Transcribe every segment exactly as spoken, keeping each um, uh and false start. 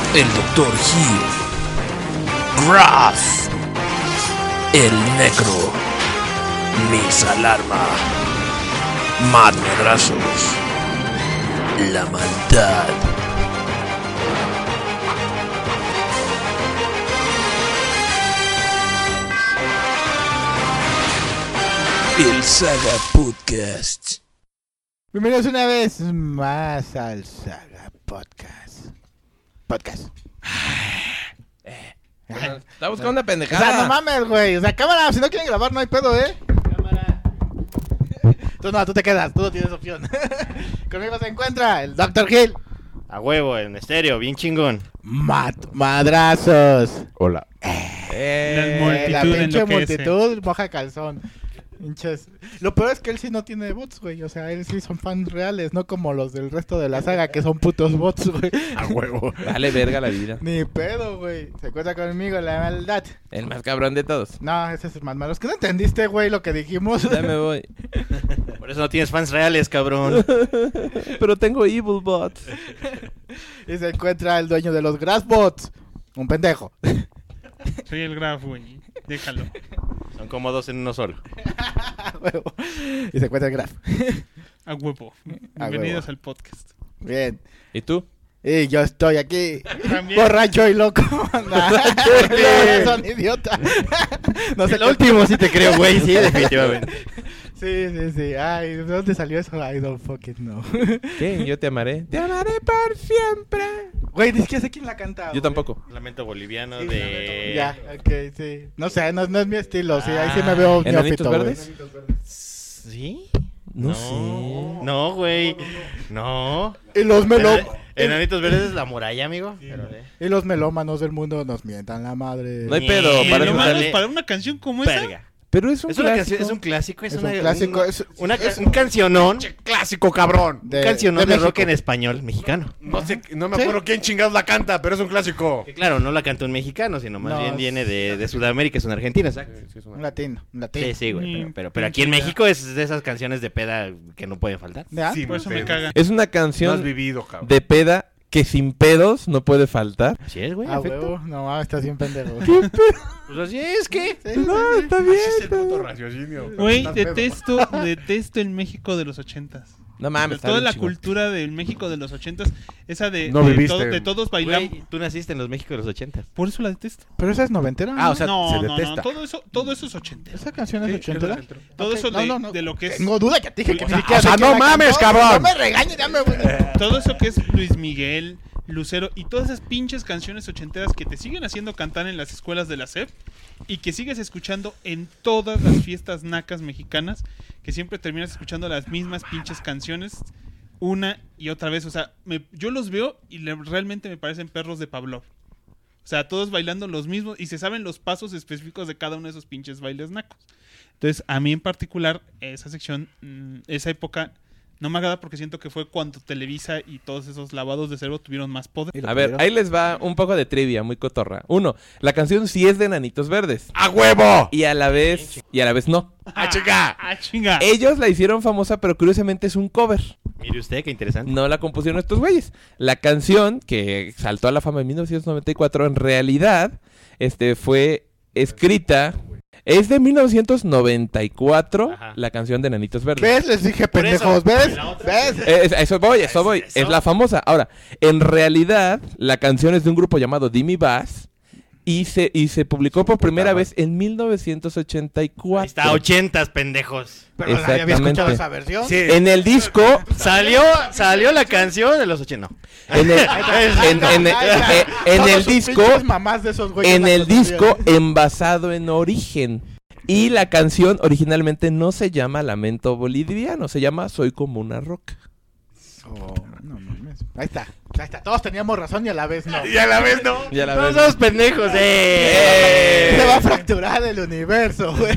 el doctor Hill, Graf, el Necro, Miss Alarma, Mad Madrazos, la maldad. El Saga Podcast. Bienvenidos una vez más al Saga Podcast. Podcast. Está buscando una O pendejada. sea, no mames, güey. O sea, cámara, si no quieren grabar no hay pedo, ¿eh? Cámara. Tú no, tú te quedas, tú no tienes opción. Conmigo se encuentra el doctor Hill. A huevo, en estéreo, bien chingón. Mat Madrazos. Hola. Eh, La multitud pinche enloquece. multitud moja calzón. Pinches. Lo peor es que él sí no tiene bots, güey. O sea, él sí son fans reales, no como los del resto de la saga que son putos bots, güey. A huevo. Dale verga la vida. Ni pedo, güey. Se encuentra conmigo la maldad. El más cabrón de todos. No, ese es más malo. Es que no entendiste, güey, lo que dijimos. Ya me voy. Por eso no tienes fans reales, cabrón. Pero tengo evil bots. Y se encuentra el dueño de los Grassbots. Un pendejo. Soy el Graf, güey. Déjalo. Son como dos en uno solo. Huevo. Y se encuentra el Graf. A huevo. A Bienvenidos huevo. al podcast. Bien. ¿Y tú? Y yo estoy aquí. También. Borracho y loco. No, son idiotas. No sé El último sí te creo, güey, sí, definitivamente. Sí, sí, sí. Ay, ¿de dónde salió eso? I don't fucking know. ¿Qué? Yo te amaré. Te amaré por siempre. Güey, ni siquiera sé quién la canta. Yo güey. tampoco. Lamento boliviano Sí, de... Ya, ok, sí. No sé, no, no es mi estilo, sí. Ahí sí me veo ¿Enanitos neófito, güey. verdes? ¿Sí? No, No, sé. no, güey. No. Y los melo... Ena- Enanitos verdes es la muralla, amigo. Pero de- Y los melómanos del mundo nos mientan la madre. No hay pedo. Ni- Para ni eso lo sale- Melómanos sale- para una canción como esa. Verga. Pero es un Es, una clásico. canción, es un clásico, es, Es una, un clásico, un, es- una- es- un cancionón. Clásico, cabrón. De, un cancionón de de, rock México. en español mexicano. No sé, no me ¿Sí? acuerdo quién chingados la canta, pero es un clásico. Que claro, no la canta un mexicano, sino más No, bien es- viene de, de Sudamérica, es una argentina, exacto. Un latino, un latino. Sí, sí, güey. Ni Pero, pero, pero aquí en pinche México es de esas canciones de peda que no pueden faltar. ¿Ya? Sí, Por eso me pedo. caga. Es una No has canción vivido, cabrón. de peda que sin pedos no puede faltar. Así es, güey. Ah, efecto. huevo. No, ah, estás bien pendejo. Pues así es que. Sí, sí, No, sí. está bien. Así es el está puto bien. raciocinio. Güey, Estás pedo. detesto, detesto el México de los ochentas. No mames. está Toda bien la chingón. cultura del México de los ochentas, esa de, No de, viviste. todo- de todos bailamos. Güey, tú naciste en los México de los ochentas. Por eso la detesto. Pero esa es noventera. Ah, ¿no? o sea, no, se no, no, detesta. todo eso, todo eso es ochentero. ¿Esa canción es Sí, ochentera? es ochentero. Todo Ok, eso no, de, no, no. de lo que es Tengo duda que te dije que O ni sea, siquiera o sea, sé quién no la mames, cantó. cabrón. No me regañes, dame, güey. todo eso que es Luis Miguel, Lucero y todas esas pinches canciones ochenteras que te siguen haciendo cantar en las escuelas de la S E P y que sigues escuchando en todas las fiestas nacas mexicanas, que siempre terminas escuchando las mismas pinches canciones una y otra vez. O sea, me- yo los veo y le- realmente me parecen perros de Pavlov. O sea, todos bailando los mismos y se saben los pasos específicos de cada uno de esos pinches bailes nacos. Entonces, a mí en particular, esa sección, mm, esa época, no me agrada porque siento que fue cuando Televisa y todos esos lavados de cerebro tuvieron más poder. A ver, ahí les va un poco de trivia, muy cotorra. Uno, la canción sí es de Enanitos Verdes. ¡A huevo! Y a la vez, y a la vez no. ¡A chica! ¡Ah, chinga! Ellos la hicieron famosa, pero curiosamente es un cover. Mire usted, qué interesante. No la compusieron estos güeyes. La canción que saltó a la fama en mil novecientos noventa y cuatro, en realidad, este, fue escrita. Es de mil novecientos noventa y cuatro, Ajá. la canción de Enanitos Verdes. ¿Ves? Les dije Por eso, pendejos, ¿ves? la otra- ¿Ves? Eh, es- a eso voy, eso voy. ¿Eso? Es la famosa. Ahora, en realidad, la canción es de un grupo llamado Dimmy Bass. Y se, y se publicó por primera vez en mil novecientos ochenta y cuatro. Ahí está, ochentas, pendejos. Pero nadie había escuchado Exactamente. esa versión. Sí. En el disco, Salió, salió la canción de los ochentas. No. en el, en, en- eh, eh, en Todos el sus disco, pinches mamás de esos güeyes en la el disco conocían. envasado en Origen. Y la canción originalmente no se llama Lamento Boliviano, se llama Soy como una roca. Oh, no mames. Ahí está, ahí está. Todos teníamos razón y a la vez no. Y a la vez no. Ya la Todos ves. somos pendejos, eh. Se va a fracturar el universo, güey.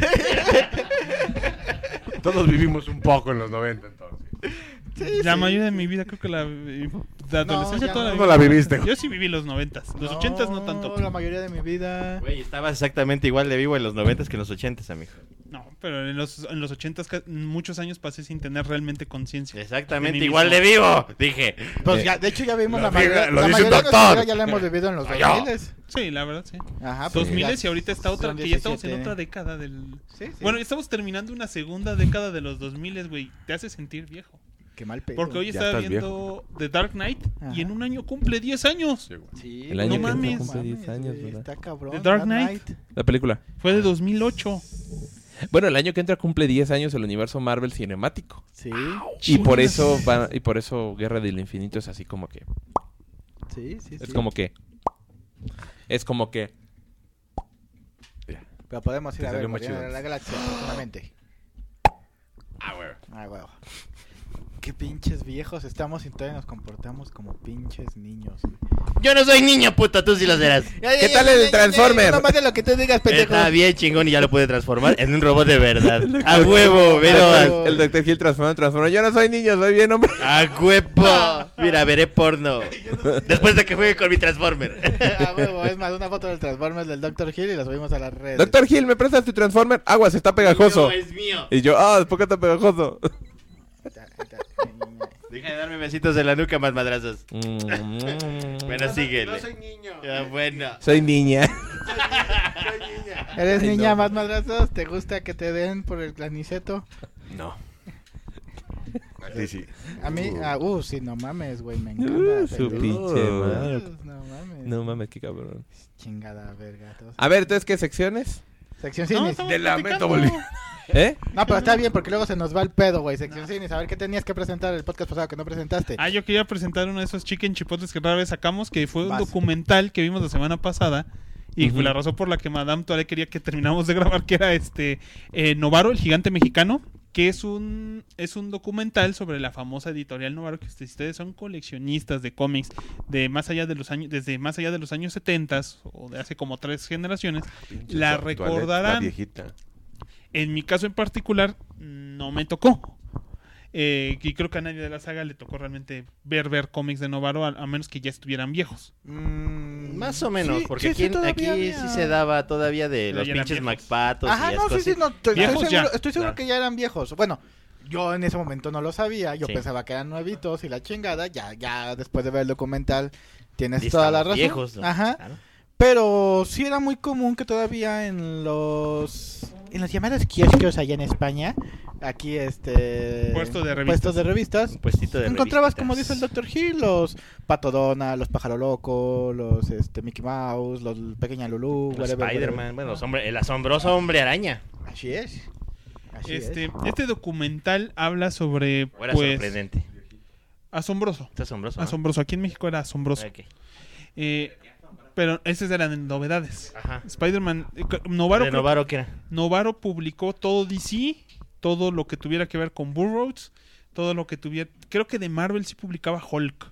Todos vivimos un poco en los noventa, entonces. Sí, La sí. mayoría de mi vida creo que la de adolescencia ya toda la no. viví. No la viviste. Yo sí viví los noventas. Los ochentas no tanto. La mayoría de mi vida. Güey, estabas exactamente igual de vivo en los noventas que en los ochentas, amigo. No, Pero en los, en los ochentas ca- muchos años pasé sin tener realmente conciencia. Exactamente, De mí igual mismo. de vivo, dije. Pues ya, de hecho ya vimos Lo la diga- mayoría, lo la dice un mayoría de nuestra doctor. vida ya la hemos vivido en los Yo. dos mil. Sí, la verdad, sí. Ajá, pues dos mil ya y ahorita está otra, son que ya estamos en diecisiete. otra década del... Sí, sí. Bueno, ya estamos terminando una segunda década de los dos mil, güey. Te hace sentir viejo. Qué mal pedo. Porque hoy Ya estaba estás viendo The Dark Knight Ajá. y en un año cumple diez años. Sí, güey. Sí, El año que entra mames, cumple diez años, güey, ¿verdad? Está cabrón. The Dark Knight. La película. Fue de dos mil ocho. Bueno, el año que entra cumple diez años el universo Marvel cinemático. Sí, Y por Chingas. eso va, y por eso Guerra del Infinito es así como que sí, sí, es sí. como que es como que Pero podemos ir Te a ver salió más Guardianes chido. de la Galaxia, próximamente. Ah, güey. Ah, huevo. Qué pinches viejos estamos y todavía nos comportamos como pinches niños. güey. Yo no soy niño, puta, tú sí lo serás. ¿Qué tal el Transformer? No más de lo que tú digas, pendejo. Está bien chingón y ya lo pude transformar en un robot de verdad. A huevo, pero el Doctor Hill transforma, transforma. Yo no soy niño, soy bien hombre. a huevo. Mira, veré porno. Después de que juegue con mi Transformer. Ah, huevo, es más, una foto del Transformers del doctor Hill y la subimos a las redes. Doctor Hill, ¿me prestas tu Transformer? Aguas, está pegajoso. No, es mío. Y yo, ah, ¿por qué está pegajoso? Deja de darme besitos en la nuca, más madrazos. Mm, Bueno, síguele. No soy niño. Ya, bueno. Soy niña. Soy niña. ¿Eres Ay, niña no. más madrazos? ¿Te gusta que te den por el claniceto? No. Así sí. A mí, Uh. ah, uh, sí, no mames, güey, me encanta. Uh, su pendejo. pinche madre. Uh, No mames. No mames, qué cabrón. Chingada verga. todos. A ver, entonces, ¿qué secciones? Sección No, cine. estamos De lamento platicando. boliviano. ¿Eh? No, pero está bien porque luego se nos va el pedo, güey. Sección cine. A ver qué tenías que presentar el podcast pasado que no presentaste. Ah, yo quería presentar uno de esos chicken chipotles que rara vez sacamos, que fue un Vas. documental que vimos la semana pasada. Y Ujú. fue la razón por la que Madame todavía quería que termináramos de grabar, que era este eh, Novaro, el gigante mexicano, que es un es un documental sobre la famosa editorial Novaro, que si ustedes son coleccionistas de cómics de más allá de los años, desde más allá de los años setenta o de hace como tres generaciones, Pinche la tu- toaleta, recordarán. La viejita. En mi caso en particular, no me tocó. Eh, y creo que a nadie de la saga le tocó realmente ver ver cómics de Novaro, a, a menos que ya estuvieran viejos. Mm, Más o menos, sí, porque sí, sí, aquí, todavía aquí había. sí se daba todavía de Pero los ya eran pinches viejos. MacPatos Ajá, y no, esas sí, sí, cosas. no. Estoy, Viejos estoy ya. seguro, estoy seguro Claro. que ya eran viejos. Bueno, yo en ese momento no lo sabía. Yo Sí. pensaba que eran nuevitos y la chingada. Ya, ya después de ver el documental tienes Y toda la estaban razón. viejos, ¿no? Ajá. Claro. Pero sí era muy común que todavía en los en los llamados kioscos allá en España, aquí este Puesto de revistas. puestos de revistas, Un puestito de encontrabas, revistitas. como dice el doctor Hill, los Pato Donald, los Pájaro Loco, los este Mickey Mouse, los Pequeña Lulú, Los whatever, Spider-Man, bueno, los hombre- el asombroso hombre araña. whatever. Así es. Así Este, es. este documental habla sobre O era pues sorprendente. asombroso. ¿Es asombroso? ¿no? Asombroso. Aquí en México era asombroso. Ok. Eh, pero esas eran novedades. Ajá. Spider-Man, eh, Novaro, ¿De creo- Novaro qué era? Novaro publicó todo D C, todo lo que tuviera que ver con Burroughs, todo lo que tuviera, creo que de Marvel sí publicaba Hulk.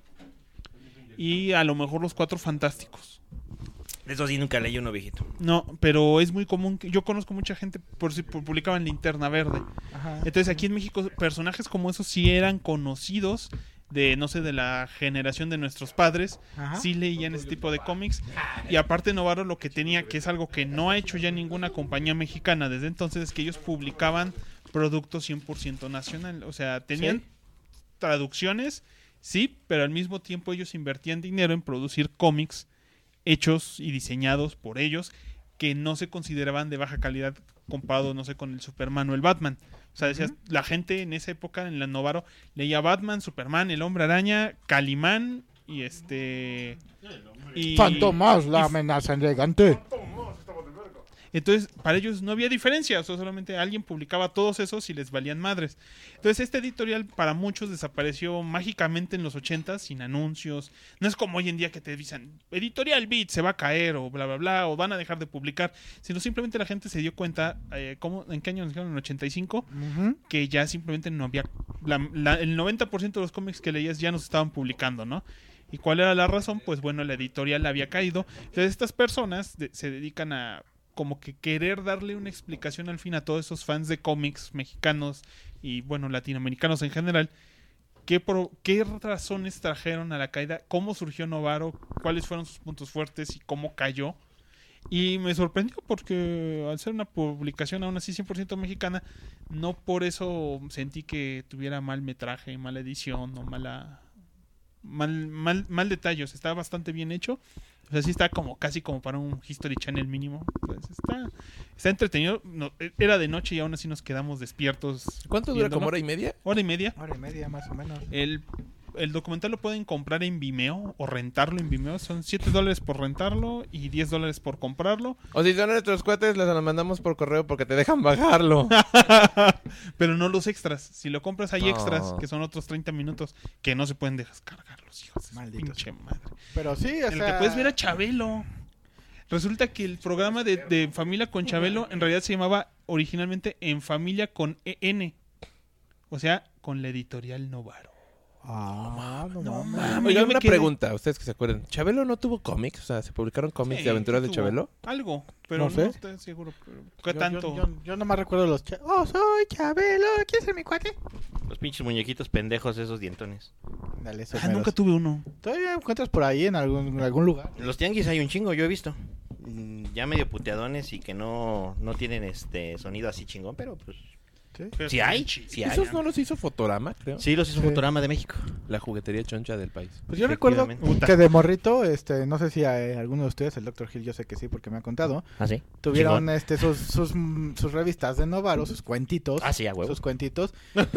Y a lo mejor los Cuatro Fantásticos. De eso sí nunca leí uno viejito. No, pero es muy común que yo conozco mucha gente por si pu- publicaban Linterna Verde. Ajá. Entonces aquí en México personajes como esos sí eran conocidos de no sé de la generación de nuestros padres, Ajá. sí leían ese tipo de cómics y aparte Novaro lo que tenía, que es algo que no ha hecho ya ninguna compañía mexicana desde entonces, es que ellos publicaban productos cien por ciento nacional, o sea, tenían ¿Sí? traducciones, sí, pero al mismo tiempo ellos invertían dinero en producir cómics hechos y diseñados por ellos que no se consideraban de baja calidad comparado, no sé, con el Superman o el Batman. O sea, decías, la gente en esa época, en la Novaro, leía Batman, Superman, el Hombre Araña, Calimán y este... Y, Fantomas, la y- amenaza elegante. Entonces, para ellos no había diferencia, o sea, solamente alguien publicaba todos esos y les valían madres. Entonces, este editorial para muchos desapareció mágicamente en los ochentas, sin anuncios. No es como hoy en día que te dicen, Editorial Beat se va a caer, o bla, bla, bla, o van a dejar de publicar. Sino simplemente la gente se dio cuenta, eh, ¿cómo, ¿en qué año nos dijeron? En el ochenta y cinco, Ujú. que ya simplemente no había... la- la- el noventa por ciento de los cómics que leías ya no se estaban publicando, ¿no? ¿Y cuál era la razón? Pues bueno, la editorial había caído. Entonces, estas personas de- se dedican a como que querer darle una explicación al fin a todos esos fans de cómics mexicanos y bueno, latinoamericanos en general, qué, pro- qué razones trajeron a la caída, cómo surgió Novaro, cuáles fueron sus puntos fuertes y cómo cayó. Y me sorprendió porque al ser una publicación aún así cien por ciento mexicana, no por eso sentí que tuviera mal metraje, mala edición o mala mal mal mal detalles. Está bastante bien hecho. O sea, sí está como casi como para un History Channel mínimo. Pues está está entretenido. No, era de noche y aún así nos quedamos despiertos. ¿Cuánto dura? viéndolo. ¿Como hora y media? Hora y media. Hora y media más o menos. El El documental lo pueden comprar en Vimeo o rentarlo en Vimeo. Son siete dólares por rentarlo y diez dólares por comprarlo. O si son nuestros cuates, les los mandamos por correo porque te dejan bajarlo. Pero no los extras. Si lo compras hay No. extras, que son otros treinta minutos, que no se pueden descargar los hijos. de su Malditos. Pinche madre. Pero sí, o En el sea... que puedes ver a Chabelo. Resulta que el programa de, de Familia con Chabelo en realidad se llamaba originalmente En Familia con E N. O sea, con la editorial Novaro. Ah, no, no mames. mames. Oigan, yo me una quedé- pregunta, ustedes que se acuerdan. ¿Chabelo no tuvo cómics? O sea, ¿se publicaron cómics Sí, de aventuras de tuvo Chabelo? Algo, pero No no, sé. estoy seguro. pero- ¿Qué Yo- tanto? Yo, yo, yo nomás recuerdo los... cha- Oh, soy Chabelo. ¿Quieres ser mi cuate? Los pinches muñequitos pendejos, esos dientones. Dale, esos Ah, meros. nunca tuve uno. Todavía encuentras por ahí en algún, en algún lugar. En los tianguis hay un chingo, yo he visto. Mm, Ya medio puteadones y que no, no tienen este sonido así chingón, pero pues... ¿Sí? Pero Sí hay, chido. sí hay. Esos no los hizo Fotorama, creo. Sí, los hizo Sí. Fotorama de México. La juguetería choncha del país. Pues yo recuerdo Efectivamente. que de morrito, este, no sé si a eh, alguno de ustedes, el doctor Hill, yo sé que sí porque me ha contado, ¿Ah, sí? tuvieron Chingón. este sus, sus, mm, sus revistas de Novaro, sus cuentitos, Ah, sí, a huevo. sus cuentitos,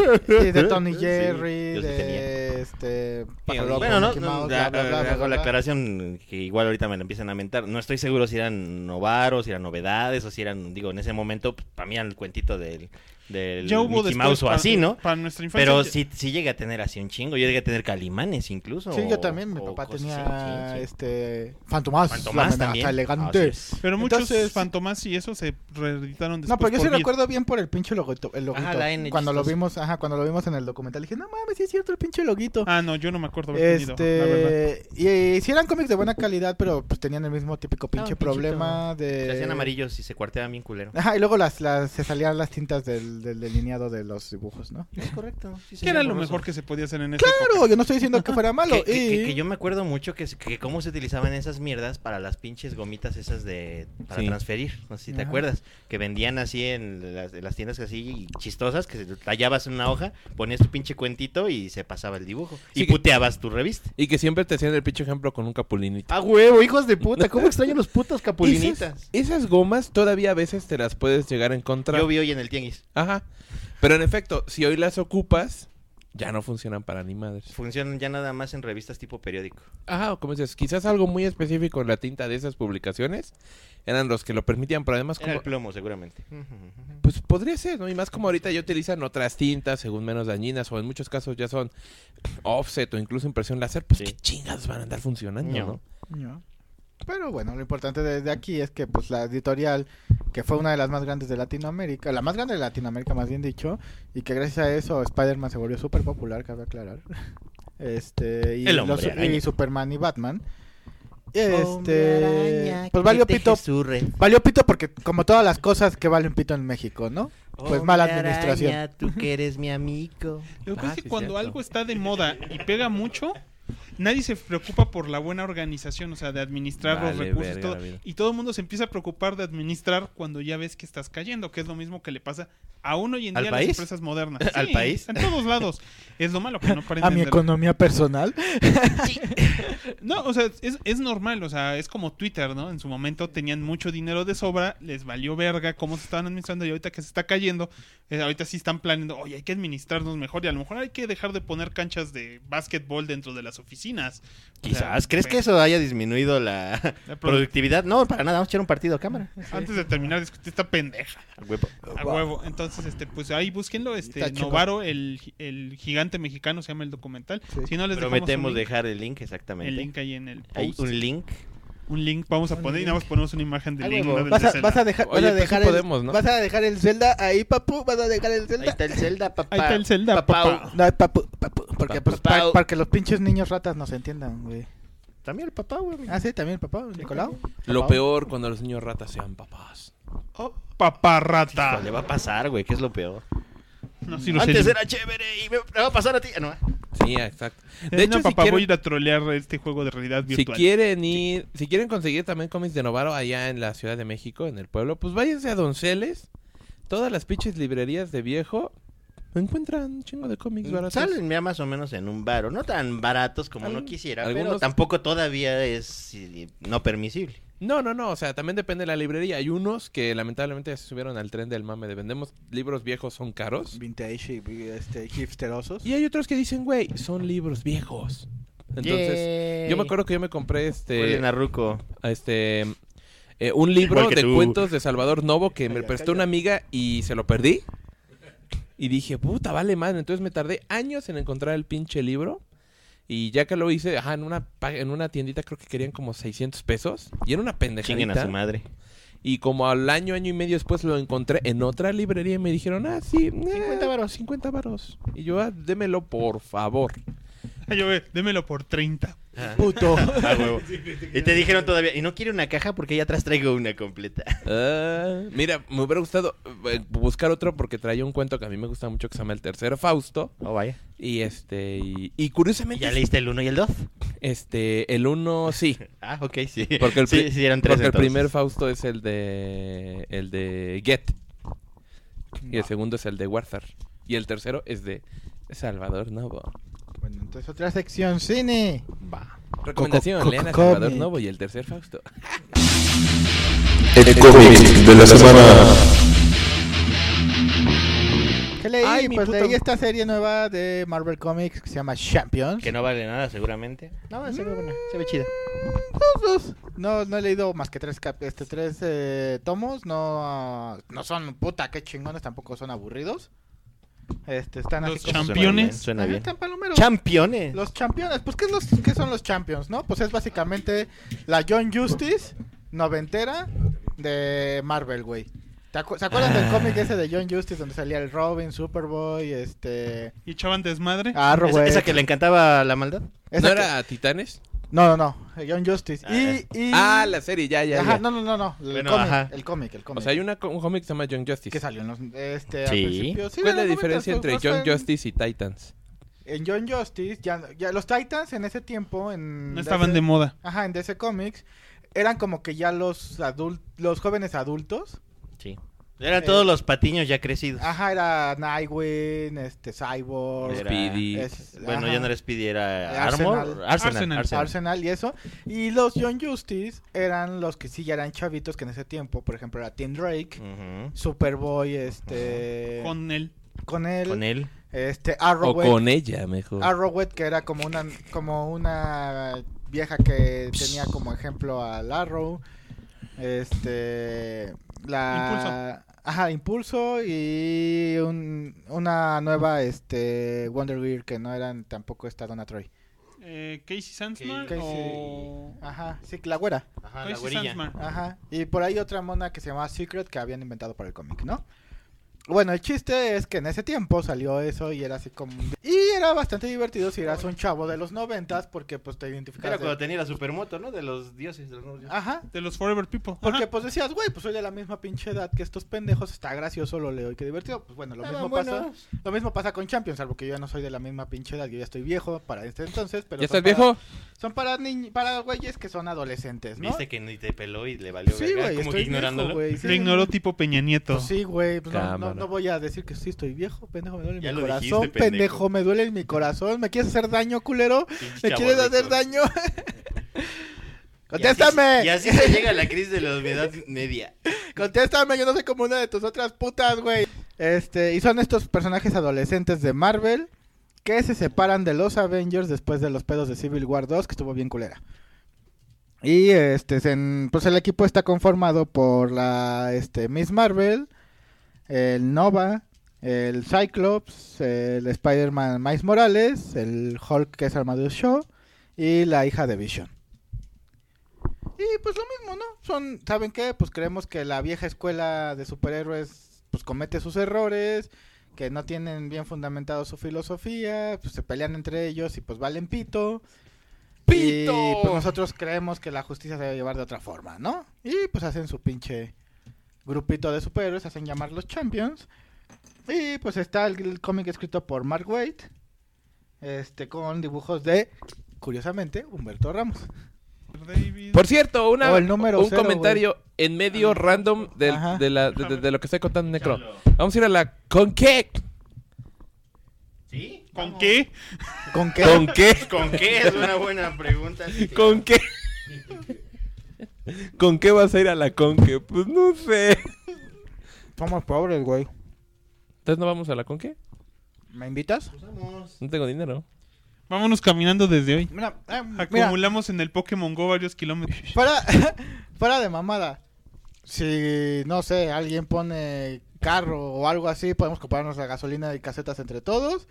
y de Tony Sí, Jerry, yo sí de este, Pájaro Loco, Bueno, no, Mickey no, Mouse, ya, bla, bla, bla, hago bla, la bla. aclaración que igual ahorita me lo empiezan a mentar. No estoy seguro si eran novaros, si eran novedades o si eran, digo, en ese momento, pues, para mí era el cuentito del, del Ya hubo Mickey después Mouse o para- así, ¿no? Para nuestra infancia. Pero ya- sí, sí llegué a tener así un chingo. Yo llegué a tener Calimanes incluso. Sí, yo o- también, mi o papá cosas tenía así, sí, sí. este Fantomás, Fantomás la amenaza también. elegante. Ah, sí. Pero muchos Entonces- Fantomas y eso se reeditaron después. No, pero yo sí por Vid. recuerdo bien por el pinche loguito, el loguito. Ajá, la N cuando lo chistosa. vimos, ajá, cuando lo vimos en el documental dije, "No mames, sí es cierto el pinche loguito." Ah, no, yo no me acuerdo haber tenido, la verdad. Este, y, y sí eran cómics de buena calidad, pero pues tenían el mismo típico pinche pinche problema de Se hacían amarillos y se cuarteaban bien culero. Ajá, y luego las, las se salían las tintas del, del delineado de los dibujos, ¿no? Es correcto. Sí, ¿Qué era lo borroso. mejor que se podía hacer en esa Claro, época? yo no estoy diciendo que fuera malo. Que, que- y... que- que yo me acuerdo mucho que, se- que cómo se utilizaban esas mierdas para las pinches gomitas esas de para Sí. transferir, no sé si te Ajá. acuerdas, que vendían así en las, en las tiendas así chistosas, que se tallabas en una hoja, ponías tu pinche cuentito y se pasaba el dibujo Sí, y que- puteabas tu revista. Y que siempre te hacían el pinche ejemplo con un capulinito. ¡Ah, huevo, hijos de puta! ¿Cómo extraño los putos Esas, capulinitas? esas gomas todavía a veces te las puedes llegar a encontrar. Yo vi hoy en el tianguis. Ajá. Pero en efecto, si hoy las ocupas, ya no funcionan para ni madres. Funcionan ya nada más en revistas tipo periódico. Ajá, como dices, quizás algo muy específico en la tinta de esas publicaciones eran los que lo permitían, pero además Era como... el plomo, seguramente. Pues podría ser, ¿no? Y más como ahorita ya utilizan otras tintas según menos dañinas o en muchos casos ya son offset o incluso impresión láser, pues Sí. qué chingados van a andar funcionando, No. ¿no? No. Pero bueno, lo importante de, de aquí es que pues la editorial, que fue una de las más grandes de Latinoamérica, la más grande de Latinoamérica más bien dicho, y que gracias a eso Spider-Man se volvió súper popular, cabe aclarar. Este, y, El Hombre los- Araña. y Superman y Batman. Este, pues valió pito, Surre. valió pito porque como todas las cosas que valen pito en México, ¿no? Pues mala administración. Tú que eres mi amigo. Lo que pasa Ah, es que sí, cuando cierto. algo está de moda y pega mucho, nadie se preocupa por la buena organización, o sea, de administrar los Vale, recursos y verga todo. la vida. Y todo el mundo se empieza a preocupar de administrar cuando ya ves que estás cayendo, que es lo mismo que le pasa aún hoy en ¿Al día a las país? empresas modernas. ¿Al Sí, país? En todos lados. Es lo malo que no para A mi entender. economía personal. No, o sea, es, es normal, o sea, es como Twitter, ¿no? En su momento tenían mucho dinero de sobra, les valió verga cómo se estaban administrando y ahorita que se está cayendo, eh, ahorita sí están planeando, oye, hay que administrarnos mejor y a lo mejor hay que dejar de poner canchas de básquetbol dentro de las oficinas. O sea, Quizás. ¿Crees que pe- eso haya disminuido la, La produ- productividad? No, para nada. Vamos a echar un partido a cámara. Antes de terminar de discutir esta pendeja, A huevo. a huevo. Entonces, este, pues ahí búsquenlo, este, Está chingón. Novaro, el, el gigante mexicano se llama el documental. Sí. Si no les dejamos Prometemos un link, dejar el link, exactamente. el link ahí en el post. Hay un link. Un link vamos a Un poner y link. nada más ponemos una imagen del Ah, link. huevo. no del Vas de a, Zelda. vas a dejar, Oye, vas a pues sí dejar el, podemos, ¿no? vas a dejar el Zelda ahí, papu, vas a dejar el Ahí Zelda. está el Zelda, papá. Ahí está el Zelda, papá. No, papu, papu, porque pues Papá. para, para que los pinches niños ratas nos entiendan, güey. También el papá, güey. Ah, sí, también el papá, Nicolau. Lo Papá. peor cuando los niños ratas sean papás. Oh, paparrata. Hijo, le va a pasar, güey. ¿Qué es lo peor? No, sí lo sé. Antes era chévere y me, me va a pasar a ti. Ah, no. Sí, exacto. De De hecho, no, si papá, quieren, voy a ir a trolear este juego de realidad si virtual. quieren ir, si quieren conseguir también cómics de Novaro allá en la Ciudad de México, en el pueblo, pues váyanse a Donceles. Todas las pinches librerías de viejo encuentran un chingo de cómics baratos. Salen ya más o menos en un baro, no tan baratos como Al- uno quisiera, pero algunos- tampoco todavía es sí, no permisible. No, no, no, o sea, también depende de la librería. Hay unos que lamentablemente ya se subieron al tren del mame de vendemos libros viejos, son caros. Vintage y este, hipsterosos. Y hay otros que dicen, güey, son libros viejos. Entonces, Yay. yo me acuerdo que yo me compré este, Huelen a ruco. este eh, un libro Igual que de tú. cuentos de Salvador Novo que me Calla, prestó calla. una amiga y se lo perdí. Y dije, puta, vale madre. Entonces me tardé años en encontrar el pinche libro. Y ya que lo hice, ajá, en una, pa- en una tiendita creo que querían como seiscientos pesos. Y era una Chinguen a pendejadita. su madre. Y como al año, año y medio después lo encontré en otra librería y me dijeron, ah, sí, cincuenta varos, cincuenta varos. Y yo, ah, démelo por favor. Yo, eh, démelo por treinta. Ah. Puto. Ah, huevo. Y te dijeron todavía, y no quiere una caja porque ya atrás traigo una completa. Ah, mira, me hubiera gustado eh, buscar otro porque traía un cuento que a mí me gusta mucho que se llama El Tercer Fausto. Oh, vaya. Y este, y, y ¿Y curiosamente, ya leíste el uno y el dos? este, el uno sí. Ah, ok, sí. Porque el, pri- sí, sí, eran tres porque el entonces. primer Fausto es el de el de Get. Y el segundo es el de Warthar. Y el tercero es de Salvador Novo. Bueno, entonces otra sección, cine. Va. Recomendación, Coco- lean a Coco- Salvador cómic. Novo y el tercer Fausto. El cómic de la semana. ¿Qué leí? Ay, mi pues puto- leí esta serie nueva de Marvel Comics que se llama Champions. Que no vale nada, seguramente. No, se ve buena, se ve chida. Dos, dos. No, no he leído más que tres, cap- este, tres eh, tomos. No, ah, no son puta, qué chingones, tampoco son aburridos. Este, están Los así como- Championes. Suena Ajá, bien. están palomeros. Championes. Los Championes, pues ¿qué, es los, ¿qué son los Champions, no? Pues es básicamente la John Justice noventera de Marvel, güey. ¿Te acu- ¿Se acuerdan del cómic ese de John Justice donde salía el Robin, Superboy, este... Y echaban desmadre. Arrow, ¿Esa, güey? esa que le encantaba la maldad? Esa ¿No que- era Titanes? No, no, no, John Justice. Ah, y, y... Ah, la serie, ya, ya, Ajá, ya. no, no, no, no, el Bueno, cómic, ajá. el cómic, el cómic. O sea, hay una, co- un cómic que se llama Young Justice. Que salió en los... Este, Sí. al principio. Sí, ¿Cuál en es la los diferencia noventas, entre pues, Young fue en- Justice y Titans? En John Justice, ya, ya los Titans en ese tiempo... En No estaban D C de moda. Ajá, en D C Comics eran como que ya los adult, los jóvenes adultos. Sí. Eran Eh, todos los patiños ya crecidos. Ajá, era Nightwing, este Cyborg, Era- Speedy. es- Bueno, ajá, ya no era Speedy, era Arsenal. Armor. Arsenal. Arsenal. Arsenal. Arsenal y eso. Y los Young Justice eran los que sí ya eran chavitos que en ese tiempo, por ejemplo, era Tim Drake, Ujú. Superboy, este Con él. con él, Con él. este O Arrowhead, con ella, mejor. Arrowhead que era como una como una vieja que tenía como ejemplo al Arrow. Este la Ajá, Impulso y un- una nueva este Wonder Girl que no eran tampoco esta Donna Troy. Eh, Casey Sandsman Casey- o... Ajá, sí, la güera. Ajá, la Casey güerilla. Sandsman. Ajá. Y por ahí otra mona que se llamaba Secret que habían inventado para el cómic, ¿no? Bueno, el chiste es que en ese tiempo salió eso y era así como... un- Y era bastante divertido si eras un chavo de los noventas porque pues te Era identificabas... cuando de- tenía la supermoto, ¿no? De los dioses, de los nuevos dioses. Ajá. De los Forever People. Porque Ajá. pues decías, güey, pues soy de la misma pinche edad que estos pendejos, está gracioso, lo leo y qué divertido. Pues bueno, lo Estaban mismo pasa... buenos. Lo mismo pasa con Champions, salvo que yo ya no soy de la misma pinche edad, yo ya estoy viejo para este entonces, pero ¿Ya son estás para- viejo? Son para niñ- para güeyes que son adolescentes, ¿no? Viste que ni te peló y le valió Sí, verga, güey, como estoy que ignorándolo. viejo, güey, sí. Lo ignoró tipo Peña Nieto. Pues sí, güey, pues no, no, Cámara. no voy a decir que sí estoy viejo, pendejo, me duele Ya mi lo corazón, dijiste, pendejo. pendejo. me duele en mi corazón, ¿me quieres hacer daño, culero? Pinche ¿Me quieres chavorruco. hacer daño? Y así- ¡Contéstame! Y así se llega a la crisis de la edad media. Contéstame, yo no soy como una de tus otras putas, güey. Este, y son estos personajes adolescentes de Marvel que se separan de los Avengers después de los pedos de Civil War dos, que estuvo bien culera. Y este, se- pues el equipo está conformado por la este, Miss Marvel, el Nova, el Cyclops, el Spider-Man Miles Morales, el Hulk que es Amadeus Shaw y la hija de Vision. Y pues lo mismo, ¿no? Son, ¿saben qué? Pues creemos que la vieja escuela de superhéroes pues comete sus errores, que no tienen bien fundamentado su filosofía, pues se pelean entre ellos y pues valen pito. ¡Pito! Y pues nosotros creemos que la justicia se debe llevar de otra forma, ¿no? Y pues hacen su pinche grupito de superhéroes, hacen llamar los Champions. Y pues está el, el cómic escrito por Mark Waid. este con dibujos de, curiosamente, Humberto Ramos. David. Por cierto, una, O el número un cero, comentario en medio random del- Ajá. de, la, de, de- de lo que está contando Necro. Vamos a ir a la... ¿Con qué? ¿Sí? ¿Con qué? ¿Con qué? ¿Con qué? ¿Con qué? Es una buena pregunta. sí, claro. ¿Con qué? ¿Con qué vas a ir a la Conque? Pues no sé. Somos pobres, güey. Entonces no vamos a la Conque. ¿Me invitas? Vamos. No tengo dinero. Vámonos caminando desde hoy. Mira, eh, mira, Acumulamos en el Pokémon Go varios kilómetros. fuera, fuera de mamada. Si, no sé, alguien pone carro o algo así, podemos comprarnos la gasolina y casetas entre todos.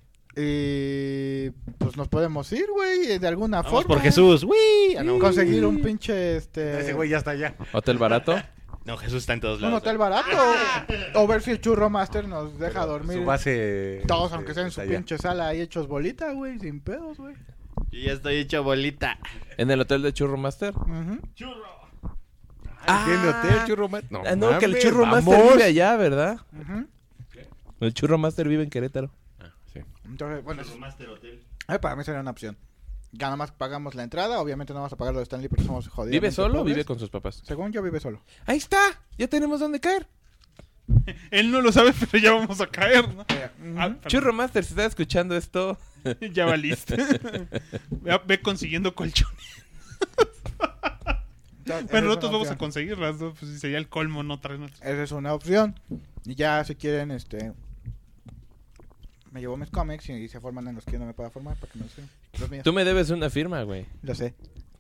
Y pues nos podemos ir, güey, de alguna Vamos forma. por Jesús. ¡Uy! Ah, no. Conseguir un pinche, este... Ese güey ya está allá. Hotel barato. No, Jesús está en todos un lados. hotel barato. O ver si el Churro Master nos deja dormir. Su base. Todos, este, aunque sea en su está allá. pinche sala ahí hechos bolita, güey, sin pedos, güey. Yo ya estoy hecho bolita. En el hotel de Churro Master. Ujú. Ah. ¿Tiene hotel, Churro Master? Ah, no, que el mames, Churro Master vamos. vive allá, ¿verdad? Ujú. El Churro Master vive en Querétaro. Ah, sí. Entonces, bueno, es- Master Hotel. eh, para mí sería una opción. Ya nada más pagamos la entrada, obviamente no vamos a pagar lo de Stanley porque somos jodidos. ¿Vive solo o vive con sus papás? Según yo, vive solo. Ahí está. Ya tenemos dónde caer. Él no lo sabe, pero ya vamos a caer, ¿no? Ah, perdón. Churro Master, si está escuchando esto. Ya valiste. ve, ve consiguiendo colchones. Entonces, Bueno, esa es nosotros una vamos a opción. conseguirlas, ¿no? Pues sería el colmo no traer nuestras. Esa es una opción. Y ya si quieren, este... Me llevo mis cómics y se forman en los que yo no me pueda formar para que no sean los míos. Tú me debes una firma, güey. Lo sé.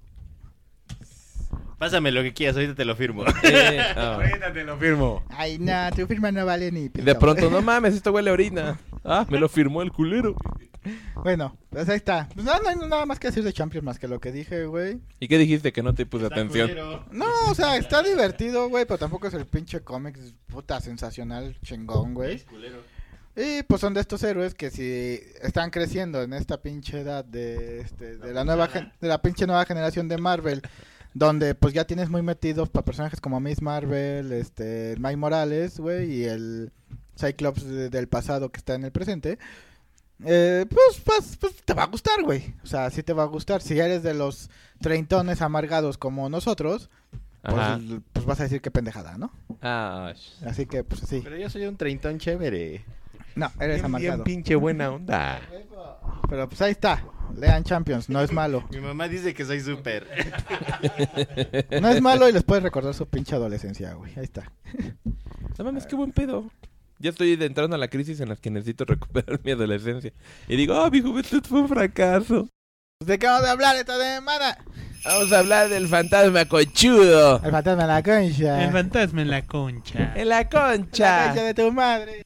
Pásame lo que quieras, ahorita te lo firmo. Eh, ah. Ahorita te lo firmo. Ay, no, tu firma no vale ni Y pito. de pronto, no mames, esto huele a orina. Ah, me lo firmó el culero. Bueno, pues ahí está. Pues no, no hay nada más que decir de Champions más que lo que dije, güey. ¿Y qué dijiste que no te puse atención? No, o sea, está divertido, güey, pero tampoco es el pinche cómic puta sensacional, chingón, güey. Y pues son de estos héroes que si están creciendo en esta pinche edad de este de la nueva gen- de la pinche nueva generación de Marvel, donde pues ya tienes muy metidos para personajes como Miss Marvel, este Mike Morales, güey, y el Cyclops de- del pasado que está en el presente. Eh, pues, pues, pues te va a gustar, güey. O sea, sí te va a gustar. Si eres de los treintones amargados como nosotros, pues, Ajá. pues vas a decir qué pendejada, ¿no? Ah, sh- Así que, pues sí. Pero yo soy un treintón chévere. No, eres Bien, amargado. bien pinche buena onda. Pero pues ahí está. Lean Champions, no es malo. Mi mamá dice que soy súper. No es malo y les puedes recordar su pinche adolescencia, güey. Ahí está. no mames, qué buen pedo. Ya estoy entrando a la crisis en la que necesito recuperar mi adolescencia. Y digo, ah, mi juventud fue un fracaso. ¿De qué vamos a hablar esta semana? Vamos a hablar del fantasma conchudo. El fantasma en la concha. El fantasma en la concha. En la La concha. concha de tu madre.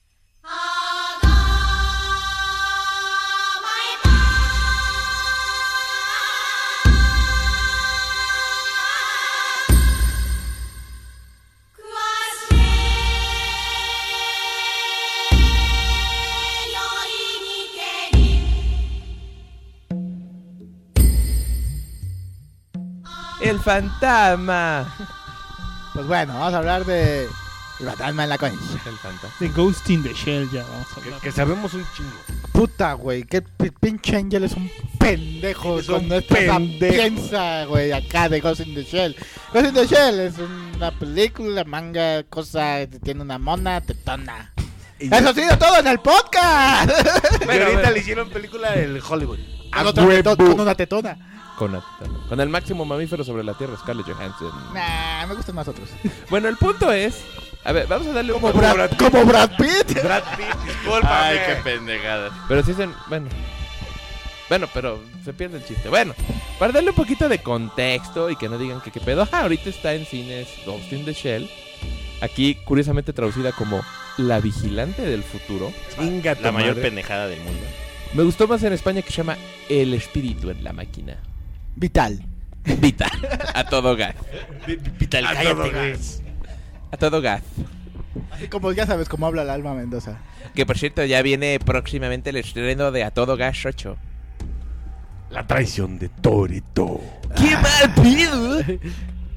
El fantasma. Pues bueno, vamos a hablar de el fantasma en la concha. El fantasma. The Ghost in the Shell, ya vamos a Que, hablar. que sabemos un chingo. Puta, güey, que pi- pinche Angel es un pendejo Es con un nuestra pendejo. piensa, güey, acá de Ghost in the Shell. Ghost in the Shell es una película, manga, cosa, tiene una mona tetona. Y, Eso ha sido todo en el podcast. y Bueno, ahorita bueno. le hicieron película el Hollywood. Con otra teto- con una tetona. Con, con el máximo mamífero sobre la Tierra, Scarlett Johansson. Nah, me gustan más otros. Bueno, el punto es... A ver, vamos a darle un Como poco... Brad, como Brad Pitt. Brad Pitt, discúlpame. Ay, qué pendejada. Pero sí dicen... Bueno... Bueno, pero se pierde el chiste. Bueno, para darle un poquito de contexto y que no digan que qué pedo. Ah, ahorita está en cines Ghost in the Shell. Aquí, curiosamente traducida como La Vigilante del Futuro. Chinga tu La mayor madre. pendejada del mundo. Me gustó más en España que se llama El Espíritu en la Máquina. Vital. Vita. A todo gas. Vital, A cállate, todo güey. gas. A todo gas. Así como ya sabes cómo habla la Alma Mendoza. Que por cierto, ya viene próximamente el estreno de A Todo Gas ocho. La traición de Torito. ¡Qué mal pedo!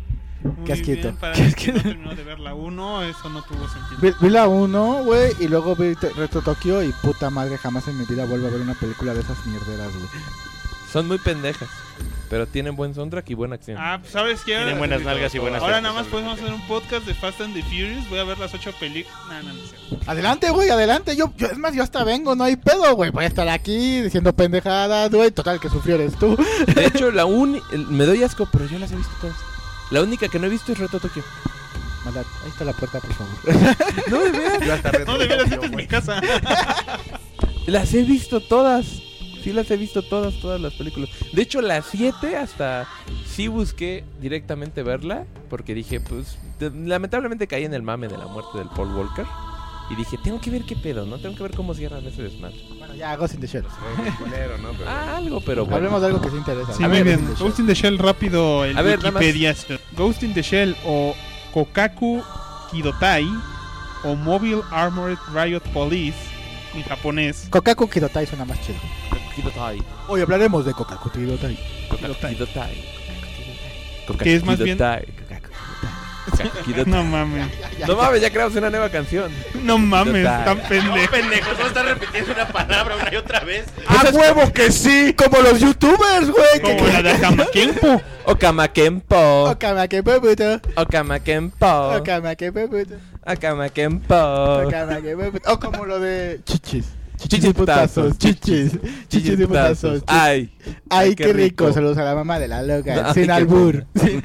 Muy Qué asquito. bien, para Qué el que no asquito. terminó de ver la uno, eso no tuvo sentido. Vi, vi la uno, güey, y luego vi Te- Reto Tokio y puta madre, jamás en mi vida vuelvo a ver una película de esas mierderas, güey. Son muy pendejas, pero tienen buen soundtrack y buena acción. Ah, pues ¿sabes qué? Tienen buenas nalgas y buenas Ahora tetas, nada más al podemos respecto. hacer un podcast de Fast and the Furious. Voy a ver las ocho películas. No, no, no sé. Adelante, güey, adelante. Yo, yo, es más, yo hasta vengo, no hay pedo, güey. Voy a estar aquí diciendo pendejadas, güey. Total, que sufrió eres tú. De hecho, la uni... el- me doy asco, pero yo las he visto todas. La única que no he visto es Reto Tokio. Mala, ahí está la puerta, por favor. No, de veras. Yo hasta reto No, de veras, yo, esta es mi güey. casa. Las he visto todas. Sí las he visto todas, todas las películas. De hecho, las siete hasta sí busqué directamente verla. Porque dije, pues, de- lamentablemente caí en el mame de la muerte del Paul Walker. Y dije, tengo que ver qué pedo, ¿no? Tengo que ver cómo cierran ese desmadre. Bueno, ya, Ghost in the Shell. Soy culero, ¿no? Pero- Ah, algo, pero bueno. Hablemos de algo que se interesa. Sí, A muy ver, bien. Ghost in the Shell. Ghost in the Shell, rápido, el A ver, nada más. Wikipedia. Ghost in the Shell o Kokaku Kidotai o Mobile Armored Riot Police en japonés. Kokaku Kidotai suena más chido. Kidotai. Hoy hablaremos de Kokaku Kidotai. Kidotai. Que es más bien- Kidotai. Kidotai. No mames. No mames, ya creamos una nueva canción. No mames, Kidotai. tan No, pendejo. pendejo, no estás repitiendo una palabra una y otra vez. ¡A huevo que sí! Como los youtubers, güey. que- Como la de Akamakenpo. Okamakenpo. Okamakepuputo. Okamakenpo. Okamakepuputo. Okamakenpo. Okamakepuputo. O como lo de chichis. Chichis putazos. Chichis. Chichis y putazos. Ay. Ay, qué rico. Saludos a la mamá de la loca. Ay, Sin qué albur. Sí,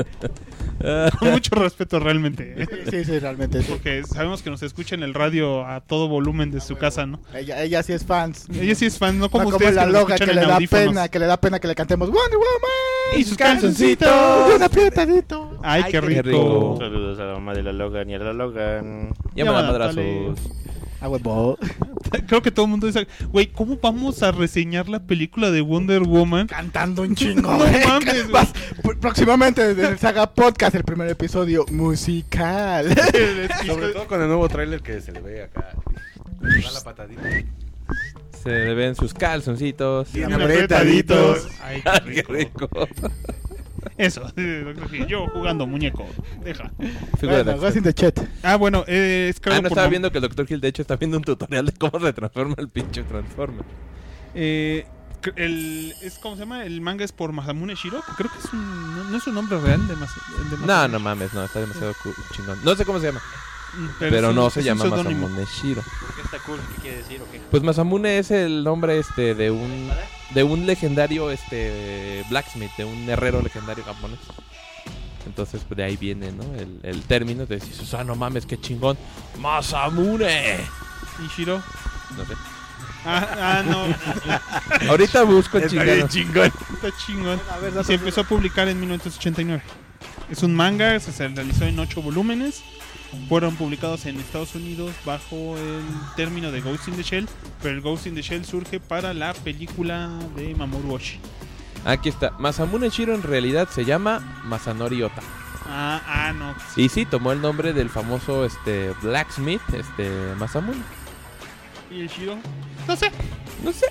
Con mucho respeto realmente. sí, sí, realmente sí. Porque sabemos que nos escucha en el radio a todo volumen de su casa, ¿no? Ella, ella sí es fans. Ella sí es fan, no como No como ustedes la que nos loca que escuchan le en da audífonos. pena, que le da pena que le cantemos Wonder Woman. Y sus calzoncitos. Un apretadito. Ay, qué qué rico. rico. Saludos a la mamá de la Logan y a la Logan. Llámala Llámala, madrazos. Ah, huevo. Creo que todo el mundo dice, güey, ¿cómo vamos a reseñar la película de Wonder Woman? Cantando un chingo. No güey. mames, Vas- pr- Próximamente desde el Saga Podcast, el primer episodio musical. Sobre todo con el nuevo tráiler que se le ve acá. Le da la patadita. Se le ven sus calzoncitos. Bien Bien apretaditos. Ay, Ay, qué qué rico. rico. Eso, doctor Gil, yo jugando muñeco. Deja. Figura de Bueno, acción. Ghost in the Chat. Ah, bueno, eh, es creado Ah, no por estaba Mam- viendo que el doctor Gil de hecho está viendo un tutorial de cómo se transforma el pinche Transformer. Eh, cr- el, es, ¿Cómo se llama? El manga es por Masamune Shiro, que creo que es un, no, no es un nombre real de, Mas, el de No, Masamune no mames, no, está demasiado cu- chingón. No sé cómo se llama, Shiro. pero, es un- no es se un llama seudónimo. Masamune Shiro. ¿Por qué está cool? ¿Qué quiere decir o qué? Pues Masamune es el nombre este de un de un legendario este blacksmith, de un herrero legendario japonés. Entonces pues, de ahí viene, ¿no? El, el término de decir, ah, no mames, qué chingón. Masamune. ¿Y Shiro? No sé. Ah, ah, no. Ahorita busco el Está bien chingado. chingón. Está chingón. A ver, Y datos se de- empezó a publicar en mil novecientos ochenta y nueve. Es un manga, se, se realizó en ocho volúmenes. Fueron publicados en Estados Unidos bajo el término de Ghost in the Shell, pero el Ghost in the Shell surge para la película de Mamoru Oshii. Aquí está. Masamune Shiro en realidad se llama Masanori Ota. Ah, ah, no. Y sí, tomó el nombre del famoso este blacksmith, este Masamune. ¿Y el Shiro? No sé. No sé.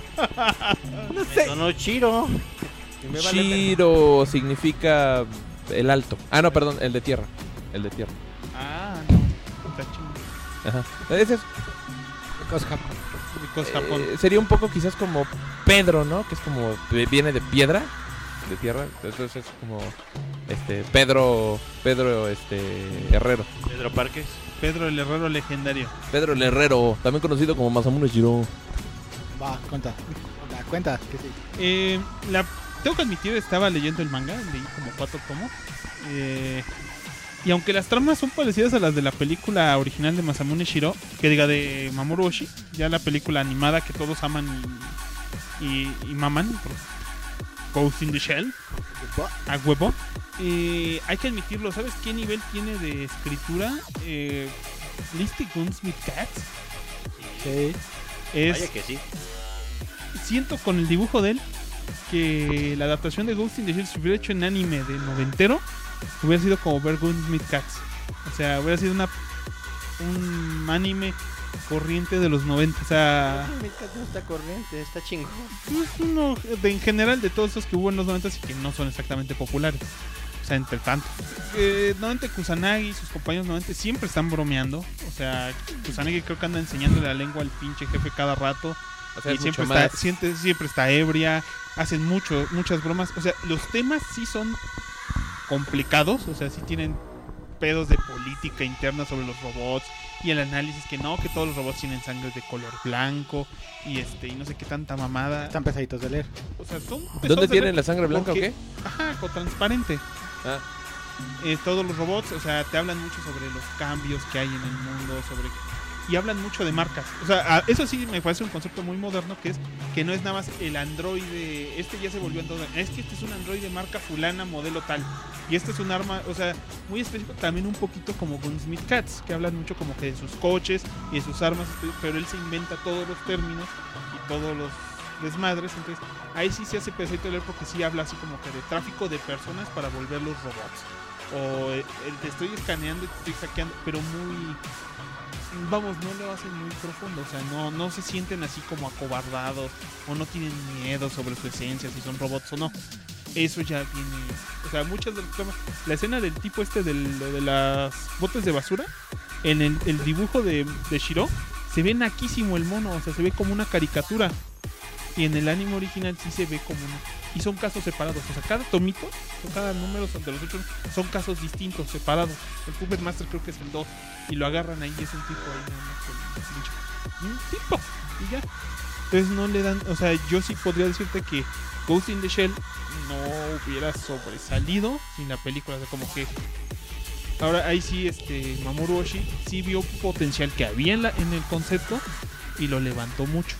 No sé. Sonó Chiro. Shiro significa el alto. Ah, no, perdón, el de tierra. El de tierra. Ah, no. Está chingón. Ajá. Ese es, Cos Japón. Because Japón. eh, sería un poco quizás como Pedro, ¿no? Que es como eh, viene de piedra, de tierra. Entonces es como este Pedro, Pedro este Herrero. Pedro Parques. Pedro el Herrero legendario. Pedro el Herrero, también conocido como Masamune Shiro. Va, cuenta. Cuenta, cuenta. Que sí. Eh, la, tengo que admitir, estaba leyendo el manga, leí como cuatro tomos. Eh, y aunque las tramas son parecidas a las de la película original de Masamune Shiro, que diga de Mamoru Oshii, ya la película animada que todos aman y, y, y maman, por Ghost in the Shell, a huevo. Eh, hay que admitirlo, ¿sabes qué nivel tiene de escritura? Eh, Listy Gunsmith Cats Sí. es... Vaya que sí. Siento con el dibujo de él que la adaptación de Ghost in the Shell se hubiera hecho en anime de noventero, hubiera sido como ver Gunsmith Cats. O sea, hubiera sido una un anime corriente de los noventa. O sea, No está corriente, está chingón. es uno de, en general de todos esos que hubo en los noventa y que no son exactamente populares. O sea, entre tanto. Eh, nuevamente Kusanagi y sus compañeros nuevamente siempre están bromeando. O sea, Kusanagi creo que anda enseñándole la lengua al pinche jefe cada rato. O sea, Y es siempre mucho está, más... siempre, siempre está ebria. Hacen mucho, muchas bromas. O sea, los temas sí son complicados. O sea, sí tienen pedos de política interna sobre los robots. Y el análisis que no, que todos los robots tienen sangre de color blanco. Y este, y no sé qué tanta mamada. Están pesaditos de leer. O sea, son pesados ¿Dónde de tienen ver la sangre blanca o porque- qué? Ajá, con transparente. Ah, Eh, todos los robots, o sea, te hablan mucho sobre los cambios que hay en el mundo, sobre y hablan mucho de marcas. O sea, a- eso sí me parece un concepto muy moderno, que es que no es nada más el androide, este ya se volvió androide, es que este es un androide marca fulana, modelo tal. Y este es un arma, o sea, muy específico, también un poquito como Gunsmith Cats, que hablan mucho como que de sus coches y de sus armas, pero él se inventa todos los términos y todos los desmadres, entonces ahí sí se hace pesadito leer porque sí habla así como que de tráfico de personas para volverlos robots. O eh, el te estoy escaneando y te estoy hackeando, pero muy... Vamos, no lo hacen muy profundo, o sea, no, no se sienten así como acobardados o no tienen miedo sobre su esencia, si son robots o no. Eso ya viene... O sea, muchas de las tomas... La escena del tipo este del, de las botes de basura, en el, el dibujo de, de Shiro, se ve naquísimo el mono, o sea, se ve como una caricatura. Y en el anime original sí se ve como una... Y son casos separados, o sea, cada tomito, o cada número de los ocho son casos distintos, separados. El Puppet Master creo que es el dos. Y lo agarran ahí, es un tipo ahí, nada más con el pinche- un tipo, y ya. Entonces no le dan, o sea, yo sí podría decirte que Ghost in the Shell no hubiera sobresalido sin la película, o sea, como que... Ahora ahí sí, este, Mamoru Oshii sí vio potencial que había en, la, en el concepto y lo levantó mucho.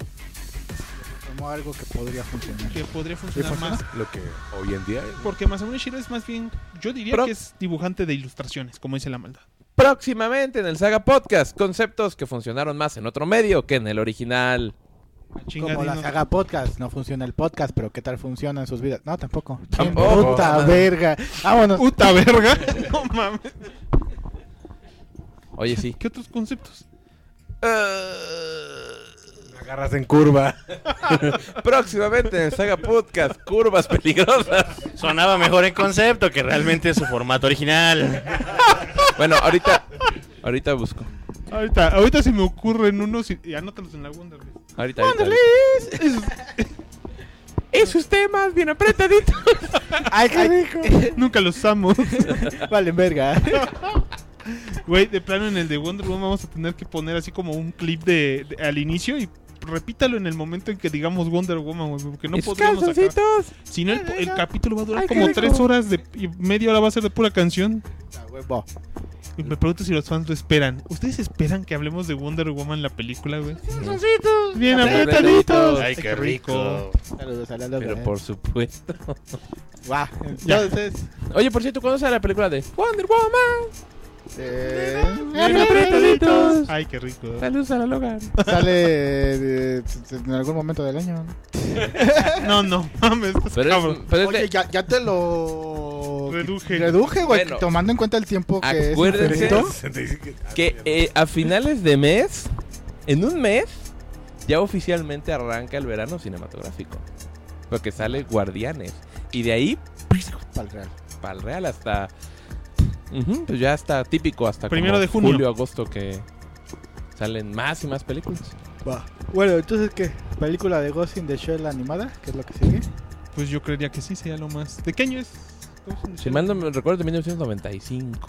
Como algo que podría funcionar. Que podría funcionar funciona? más. Lo que hoy en día... Porque Masamune Shirow es más bien, yo diría Pro- que es dibujante de ilustraciones, como dice la maldad. próximamente en el Saga Podcast, conceptos que funcionaron más en otro medio que en el original. Como la saga podcast, no funciona el podcast, pero ¿qué tal funciona en sus vidas? No, tampoco. Tampoco. Puta verga. Vámonos. ¡Puta verga! No mames. Oye, sí. ¿Qué otros conceptos? Agarras en curva. Próximamente en el Saga Podcast, curvas peligrosas. Sonaba mejor en concepto que realmente en su formato original. Bueno, ahorita, ahorita busco. Ahorita, ahorita se me ocurren unos y, y anótalos en la Wonderlist. Ahorita, ahorita. Esos temas bien apretaditos. Ay, qué rico. Nunca los usamos. Vale, verga. Güey, de plano en el de Wonder Woman vamos a tener que poner así como un clip de, de- al inicio y repítalo en el momento en que digamos Wonder Woman, güey, porque no Esos podríamos sacar. calzoncitos. Si no, el, el capítulo va a durar Ay, qué como rico. tres horas de, y media hora va a ser de pura canción. Ah, huevo. Y me pregunto si los fans lo esperan. ¿Ustedes esperan que hablemos de Wonder Woman la película, güey? Bien Apretaditos. apretaditos. Ay, qué rico. Saludos a la loca. Pero por supuesto. Guau. Entonces, Oye, por cierto, ¿cuándo sale la película de Wonder Woman? eh, Bien apretaditos. Ay, qué rico. Saludos a la Logan. sale eh, en algún momento del año. No, ¿no? no, mames, estás Pero cabrón. es, pero es de- Oye, ya, ya te lo Reduje. reduje, güey, Bueno, tomando en cuenta el tiempo que acuérdense- es infinito. que eh, a finales de mes, en un mes, ya oficialmente arranca el verano cinematográfico. Porque sale Guardianes. Y de ahí, Pa'l real. para el Real hasta... Ujú, pues ya está típico hasta Primero como de junio. julio, agosto que salen más y más películas. Va. Bueno, entonces, ¿qué? ¿Película de Ghost in the Shell animada? ¿Qué es lo que sigue? Pues yo creería que sí, sería lo más. ¿De qué año es? Si mal no me recuerdo, de mil novecientos noventa y cinco.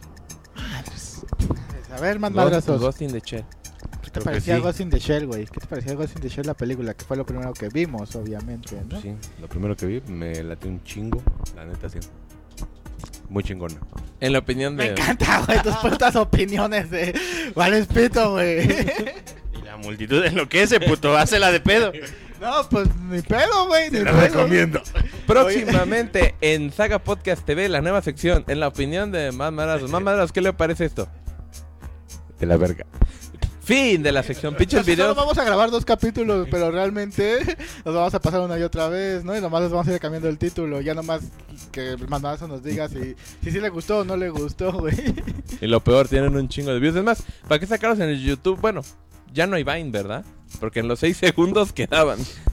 A ver, más Ghost, madrazos. Ghost in the Shell. ¿Qué te creo que parecía sí. Ghost in the Shell, güey? ¿Qué te parecía Ghost in the Shell la película? Que fue lo primero que vimos, obviamente, ¿no? Sí, lo primero que vi me latió un chingo, la neta sí. Muy chingona. En la opinión Me de... encanta, güey, tus putas opiniones de... Vale, pito, güey. Y la multitud enloquece, puto. Hácela de pedo. No, pues ni pedo, güey, ni Te la pedo. recomiendo. Próximamente en Saga Podcast T V, la nueva sección, en la opinión de Más Madrazos. Más Madrazos, ¿qué le parece esto? De la verga. Fin de la sección. Pinches Solo videos. vamos a grabar dos capítulos, pero realmente los vamos a pasar una y otra vez, ¿no? Y nomás les vamos a ir cambiando el título. Ya nomás que el mandazo nos diga si, si sí le gustó o no le gustó, güey. Y lo peor, tienen un chingo de views. Es más, ¿para qué sacarlos en el YouTube? Bueno, ya no hay Vine, ¿verdad? Porque en los seis segundos quedaban.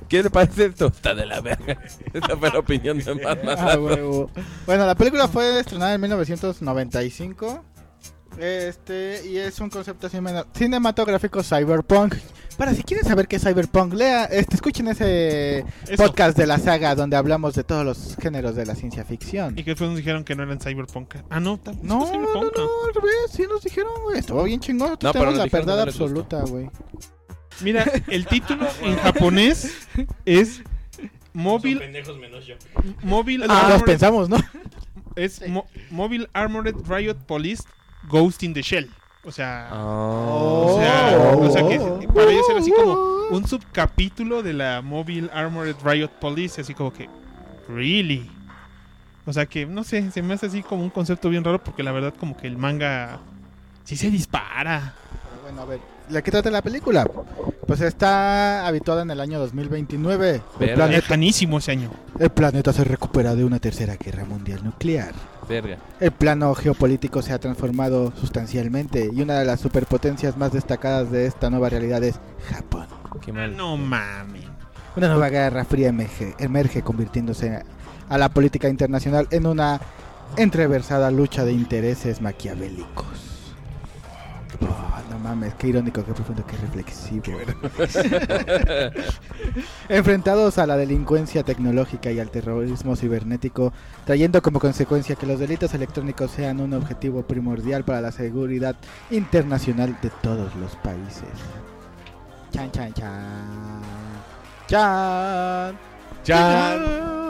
¿Qué le parece esto? Está de la verga. Esa fue la opinión de Más Ah, Mazato. huevo. Bueno, la película fue estrenada en mil novecientos noventa y cinco. Este, y es un concepto cine- cinematográfico cyberpunk. Para si quieren saber qué es cyberpunk, lea, este, escuchen ese Eso. podcast de la saga donde hablamos de todos los géneros de la ciencia ficción. Y que después nos dijeron que no eran cyberpunk. Ah, no, tampoco No, es no, no, cyberpunk. al revés, sí nos dijeron, güey. Estuvo bien chingón. No, No, pero tenemos nos la dijeron que verdad no les gustó. absoluta, güey. Mira, el título en japonés es Mobile pendejos menos yo. Mobile Ah, los Armored, pensamos, ¿no? es Mo- Mobile Armored Riot Police Ghost in the Shell. O sea, Oh. o sea, Oh. o sea que para ellos era así como un subcapítulo de la Mobile Armored Riot Police, así como que really. O sea que no sé, se me hace así como un concepto bien raro porque la verdad como que el manga sí se dispara. Bueno, a ver, ¿de qué trata la película? Pues está habituada en el año dos mil veintinueve. El Verga. planeta, Lejanísimo ese año. el planeta se recupera de una tercera guerra mundial nuclear. Verga. El plano geopolítico se ha transformado sustancialmente y una de las superpotencias más destacadas de esta nueva realidad es Japón. Qué Ah, mal. no mames. Una nueva guerra fría emerge, emerge convirtiéndose a la política internacional en una entreversada lucha de intereses maquiavélicos. Oh, no mames, qué irónico, qué profundo, qué reflexivo. Enfrentados a la delincuencia tecnológica y al terrorismo cibernético, trayendo como consecuencia que los delitos electrónicos sean un objetivo primordial para la seguridad internacional de todos los países. Chan, chan, chan. Chan. Chan.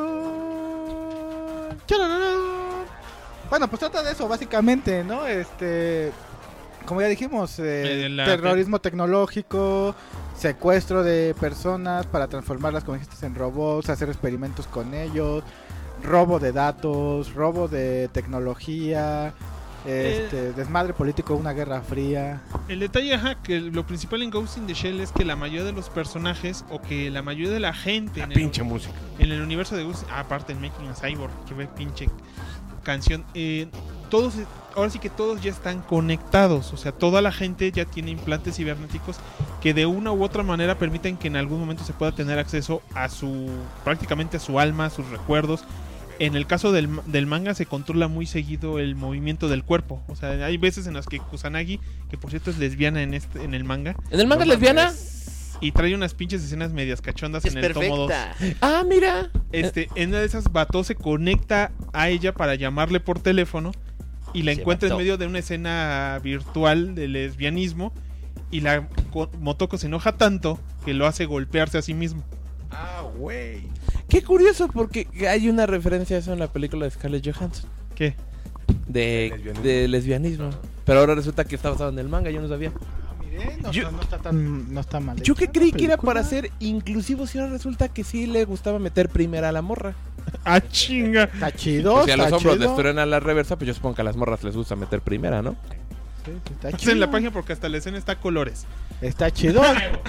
Charararán. Bueno, pues trata de eso, básicamente, ¿no? Este, como ya dijimos, eh, Eh, la- terrorismo tecnológico, secuestro de personas para transformarlas, como dijiste, en robots, hacer experimentos con ellos, robo de datos, robo de tecnología, este, desmadre político, una guerra fría. El detalle, ajá, que lo principal en Ghost in the Shell es que la mayoría de los personajes o que la mayoría de la gente La en, pinche el, música. en el universo de Ghost, ah, aparte en Making a Cyborg, que ve pinche canción, eh, todos, ahora sí que todos ya están conectados, o sea, toda la gente ya tiene implantes cibernéticos que de una u otra manera permiten que en algún momento se pueda tener acceso a su, prácticamente a su alma, a sus recuerdos. En el caso del, del manga se controla muy seguido el movimiento del cuerpo. O sea, hay veces en las que Kusanagi, que por cierto es lesbiana en este en el manga, ¿En el manga es lesbiana? y trae unas pinches escenas medias cachondas Es en el tomo dos. perfecta. Ah, mira. Este, en una de esas Bato se conecta a ella para llamarle por teléfono y la Se encuentra en Bato. medio de una escena virtual de lesbianismo y la co- Motoko se enoja tanto que lo hace golpearse a sí mismo. Ah, güey. Qué curioso porque hay una referencia a eso en la película de Scarlett Johansson. ¿Qué? De, Lesbianismo. de lesbianismo. Pero ahora resulta que está basado en el manga, yo no sabía. Miren, no, Yo- está- no está tan, no está mal. Yo hecha que creí la que era película. para ser inclusivo, si ahora resulta que sí le gustaba meter primera a la morra. ¡Ah, chinga! Está chido, Pues si a los está hombros chido. les truenan a la reversa, pues yo supongo que a las morras les gusta meter primera, ¿no? Sí, está Estás chido. en la página porque hasta la escena está a colores. Está chido.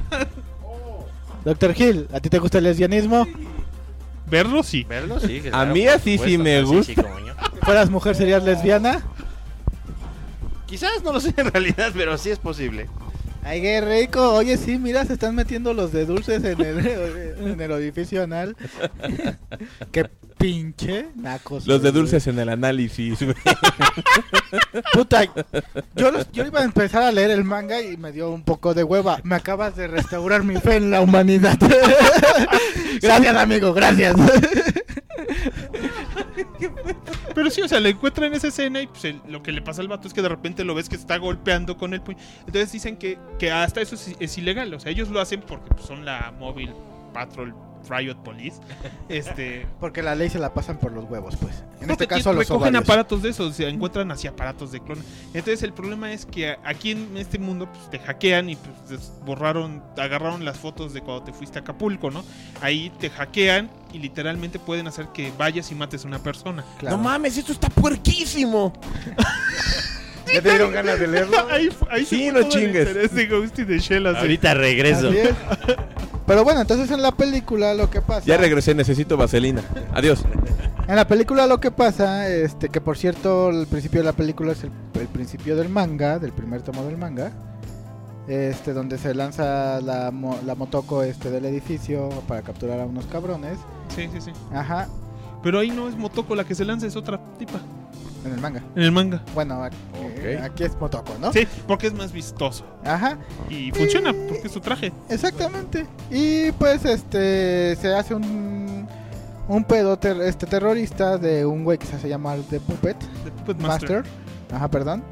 Doctor Hill, ¿a ti te gusta el lesbianismo? Verlo sí. Verlo, sí. A mí así sí me gusta. como yo. Si fueras mujer, ¿serías lesbiana? Quizás no lo sé en realidad, pero sí es posible. Ay, qué rico. Oye, sí, mira, se están metiendo los de dulces en el, en el orificio anal. Qué pinche nacos. Los de güey. dulces en el análisis. Puta, yo, los- yo iba a empezar a leer el manga y me dio un poco de hueva. Me acabas de restaurar mi fe en la humanidad. Gracias, amigo, gracias. Pero sí, o sea, le encuentra en esa escena y pues el- lo que le pasa al vato es que de repente lo ves que está golpeando con el puño. Entonces dicen que, que hasta eso es, es ilegal. O sea, ellos lo hacen porque pues, son la Mobile Patrol Riot Police. Este. Porque la ley se la pasan por los huevos, pues. En No, este que caso, los recogen ovarios. aparatos de esos, se encuentran así aparatos de clon. Entonces el problema es que aquí en este mundo pues, te hackean y pues des- borraron, agarraron las fotos de cuando te fuiste a Acapulco, ¿no? Ahí te hackean y literalmente pueden hacer que vayas y mates a una persona. Claro. No mames, esto está puerquísimo. ¿Ya te dieron ganas de leerlo? ahí fu- ahí se Sí, fue no todo el chingues. interés de Ghost in the Shell, así. Ahorita regreso. Así es. Pero bueno, entonces en la película lo que pasa. Ya regresé, necesito vaselina. Adiós. En la película lo que pasa, este, que por cierto, el principio de la película es el, el principio del manga, del primer tomo del manga. este donde se lanza la, mo- la Motoko este del edificio para capturar a unos cabrones. Sí, sí, sí. Ajá, Pero ahí no es Motoko la que se lanza, es otra tipa. en el manga. En el manga. Bueno, aquí, Ok. aquí es Motoko, ¿no? Sí, porque es más vistoso. Ajá, Y funciona, porque es su traje. exactamente. Y pues este se hace un un pedo ter- este terrorista de un güey que se hace llamar The Puppet De Puppet Master. Master. Ajá, perdón.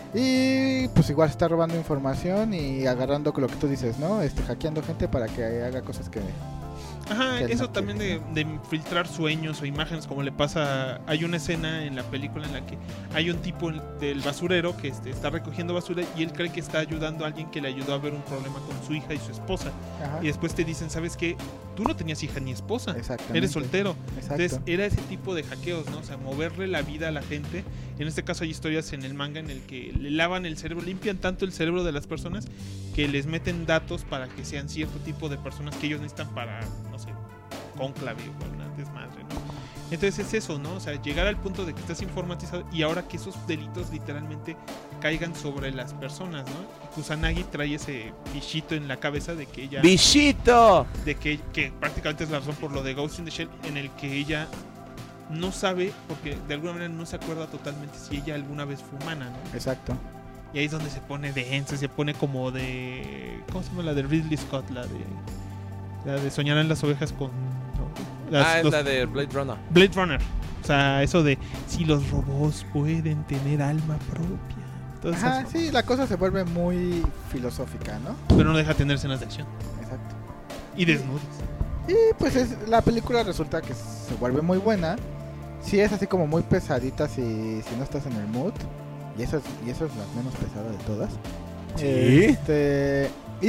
Y pues igual está robando información y agarrando lo que tú dices, ¿no? Este hackeando gente para que haga cosas que Ajá, Que eso no también de, de filtrar sueños o imágenes, como le pasa. Hay una escena en la película en la que hay un tipo en- del basurero que este, está recogiendo basura y él cree que está ayudando a alguien que le ayudó a ver un problema con su hija y su esposa. ajá. Y después te dicen, ¿sabes qué? Tú no tenías hija ni esposa. Exactamente. Eres soltero. Exacto. Entonces era ese tipo de hackeos, ¿no? O sea, moverle la vida a la gente. En este caso hay historias en el manga en el que le lavan el cerebro, limpian tanto el cerebro de las personas que les meten datos para que sean cierto tipo de personas que ellos necesitan para, no sé, cónclave o una desmadre, ¿no? Entonces es eso, ¿no? O sea, llegar al punto de que estás informatizado y ahora que esos delitos literalmente caigan sobre las personas, ¿no? Y Kusanagi trae ese bichito en la cabeza de que ella... ¡Bichito! de que, que prácticamente es la razón por lo de Ghost in the Shell, en el que ella no sabe, porque de alguna manera no se acuerda totalmente si ella alguna vez fue humana, ¿no? Exacto. Y ahí es donde se pone denso, se pone como de... ¿Cómo se llama la de Ridley Scott? La de... La de Soñarán las ovejas con... ¿no? Las- Ah, es los- la de Blade Runner. Blade Runner. O sea, eso de si los robots pueden tener alma propia. Todas Ajá, esas- sí, la cosa se vuelve muy filosófica, ¿no? Pero no deja tener escenas de acción. Exacto. Y desnudos. Y pues es, la película resulta que se vuelve muy buena. Sí es así como muy pesadita si, si no estás en el mood. Y eso es, y eso es la menos pesada de todas. Sí. Este,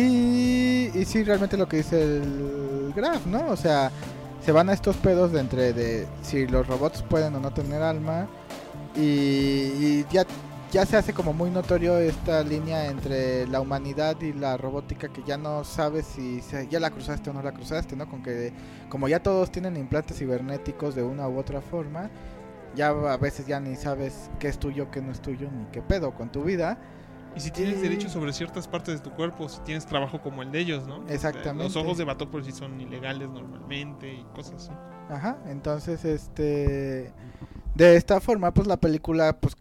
y, y sí, realmente lo que dice el Graf, ¿no? O sea, se van a estos pedos de entre de si los robots pueden o no tener alma. Y, y ya, ya se hace como muy notorio esta línea entre la humanidad y la robótica, que ya no sabes si se- ya la cruzaste o no la cruzaste, ¿no? Con que como ya todos tienen implantes cibernéticos de una u otra forma, ya a veces ya ni sabes qué es tuyo, qué no es tuyo, ni qué pedo con tu vida. Y si tienes Y- derecho sobre ciertas partes de tu cuerpo, si tienes trabajo como el de ellos, ¿no? Exactamente. Los ojos de Batok por si son ilegales normalmente y cosas así. Ajá, entonces este de esta forma pues la película pues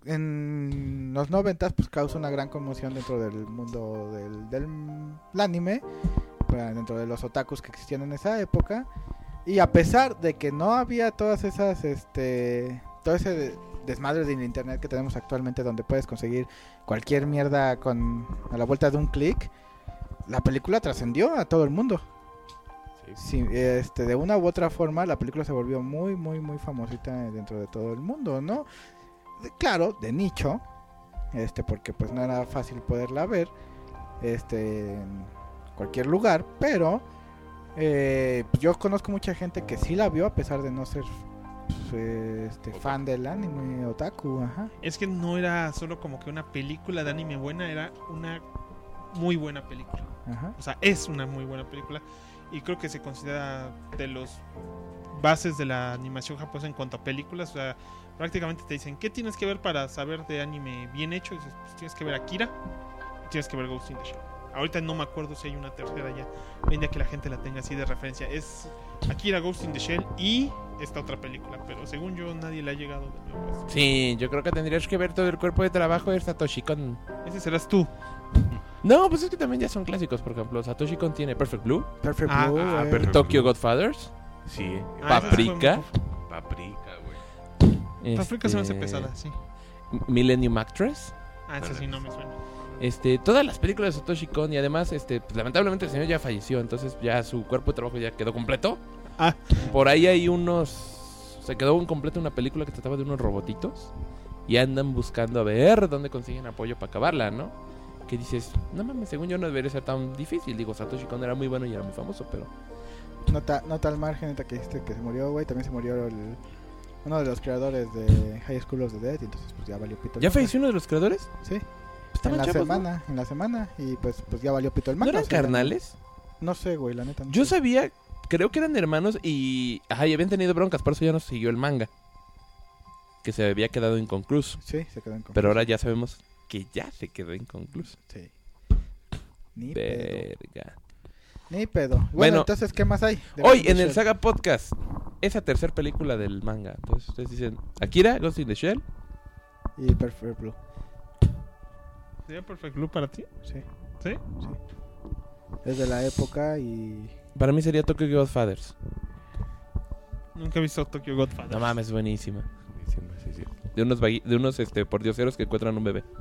en los noventas pues causa una gran conmoción dentro del mundo del, del anime, pues, dentro de los otakus que existían en esa época, y a pesar de que no había todas esas este todo ese de- desmadre de internet que tenemos actualmente donde puedes conseguir cualquier mierda con a la vuelta de un clic, la película trascendió a todo el mundo. Sí, este, de una u otra forma la película se volvió muy, muy, muy famosita dentro de todo el mundo, ¿no? De- claro, de nicho, este, porque pues no era fácil poderla ver, este, en cualquier lugar, pero eh, pues, yo conozco mucha gente que sí la vio a pesar de no ser pues, este, fan del anime otaku, ajá. Es que no era solo como que una película de anime buena, era una muy buena película. Ajá. O sea, es una muy buena película. Y creo que se considera de los bases de la animación japonesa en cuanto a películas. O sea, prácticamente te dicen, ¿qué tienes que ver para saber de anime bien hecho? Y dices, pues tienes que ver Akira y tienes que ver Ghost in the Shell. Ahorita no me acuerdo si hay una tercera ya. Hoy en día que la gente la tenga así de referencia. Es Akira, Ghost in the Shell y esta otra película. Pero según yo, nadie le ha llegado de nuevo a esto. Sí, yo creo que tendrías que ver todo el cuerpo de trabajo de Satoshi Kon. Ese serás tú. No, pues es que también ya son clásicos. Por ejemplo, Satoshi Kon tiene Perfect Blue, Perfect Ah, Blue, ah, güey. Perfect Tokyo Blue. Godfathers, Sí. Ah, ese sí fue Paprika, muy- Paprika, güey. Paprika se me hace este, pesada, sí. Millennium Actress. Ah, esa sí no me suena. Este, todas las películas de Satoshi Kon, y además, este, pues, lamentablemente el señor ya falleció, entonces ya su cuerpo de trabajo ya quedó completo. Ah. Por ahí hay unos, se quedó incompleto una película que trataba de unos robotitos y andan buscando a ver dónde consiguen apoyo para acabarla, ¿no? Que dices, no mames, según yo no debería ser tan difícil. Digo, Satoshi Kon era muy bueno y era muy famoso, pero Nota, nota al margen ahorita que dijiste que se murió, güey. También se murió el, uno de los creadores de High School of the Dead. Y entonces, pues ya valió pito. el ¿ya manga. falleció uno de los creadores? Sí, Estaban en la chavos, ¿no? semana, en la semana. Y pues, pues ya valió pito el ¿No manga. eran o sea, carnales? No sé, güey, la neta. No Yo sé. sabía, creo que eran hermanos y, ajá, y habían tenido broncas, por eso ya no siguió el manga. Que se había quedado inconcluso. Sí, se quedó en Pero ahora ya sabemos que ya se quedó inconcluso. Sí. Ni pedo. Verga. Ni pedo. Bueno, Bueno, entonces, ¿qué más hay? de Hoy Ghost in en the el Shell? Saga Podcast, esa tercera película del manga. Entonces ustedes dicen, Akira, Ghost in the Shell. Y Perfect Blue. ¿Sería Perfect Blue para ti? Sí, ¿Sí? es de la época y... Para mí sería Tokyo Godfathers. Nunca he visto Tokyo Godfather. No mames, es buenísima. Sí, sí, sí. De unos, vagui- de unos este, pordioseros que encuentran un bebé.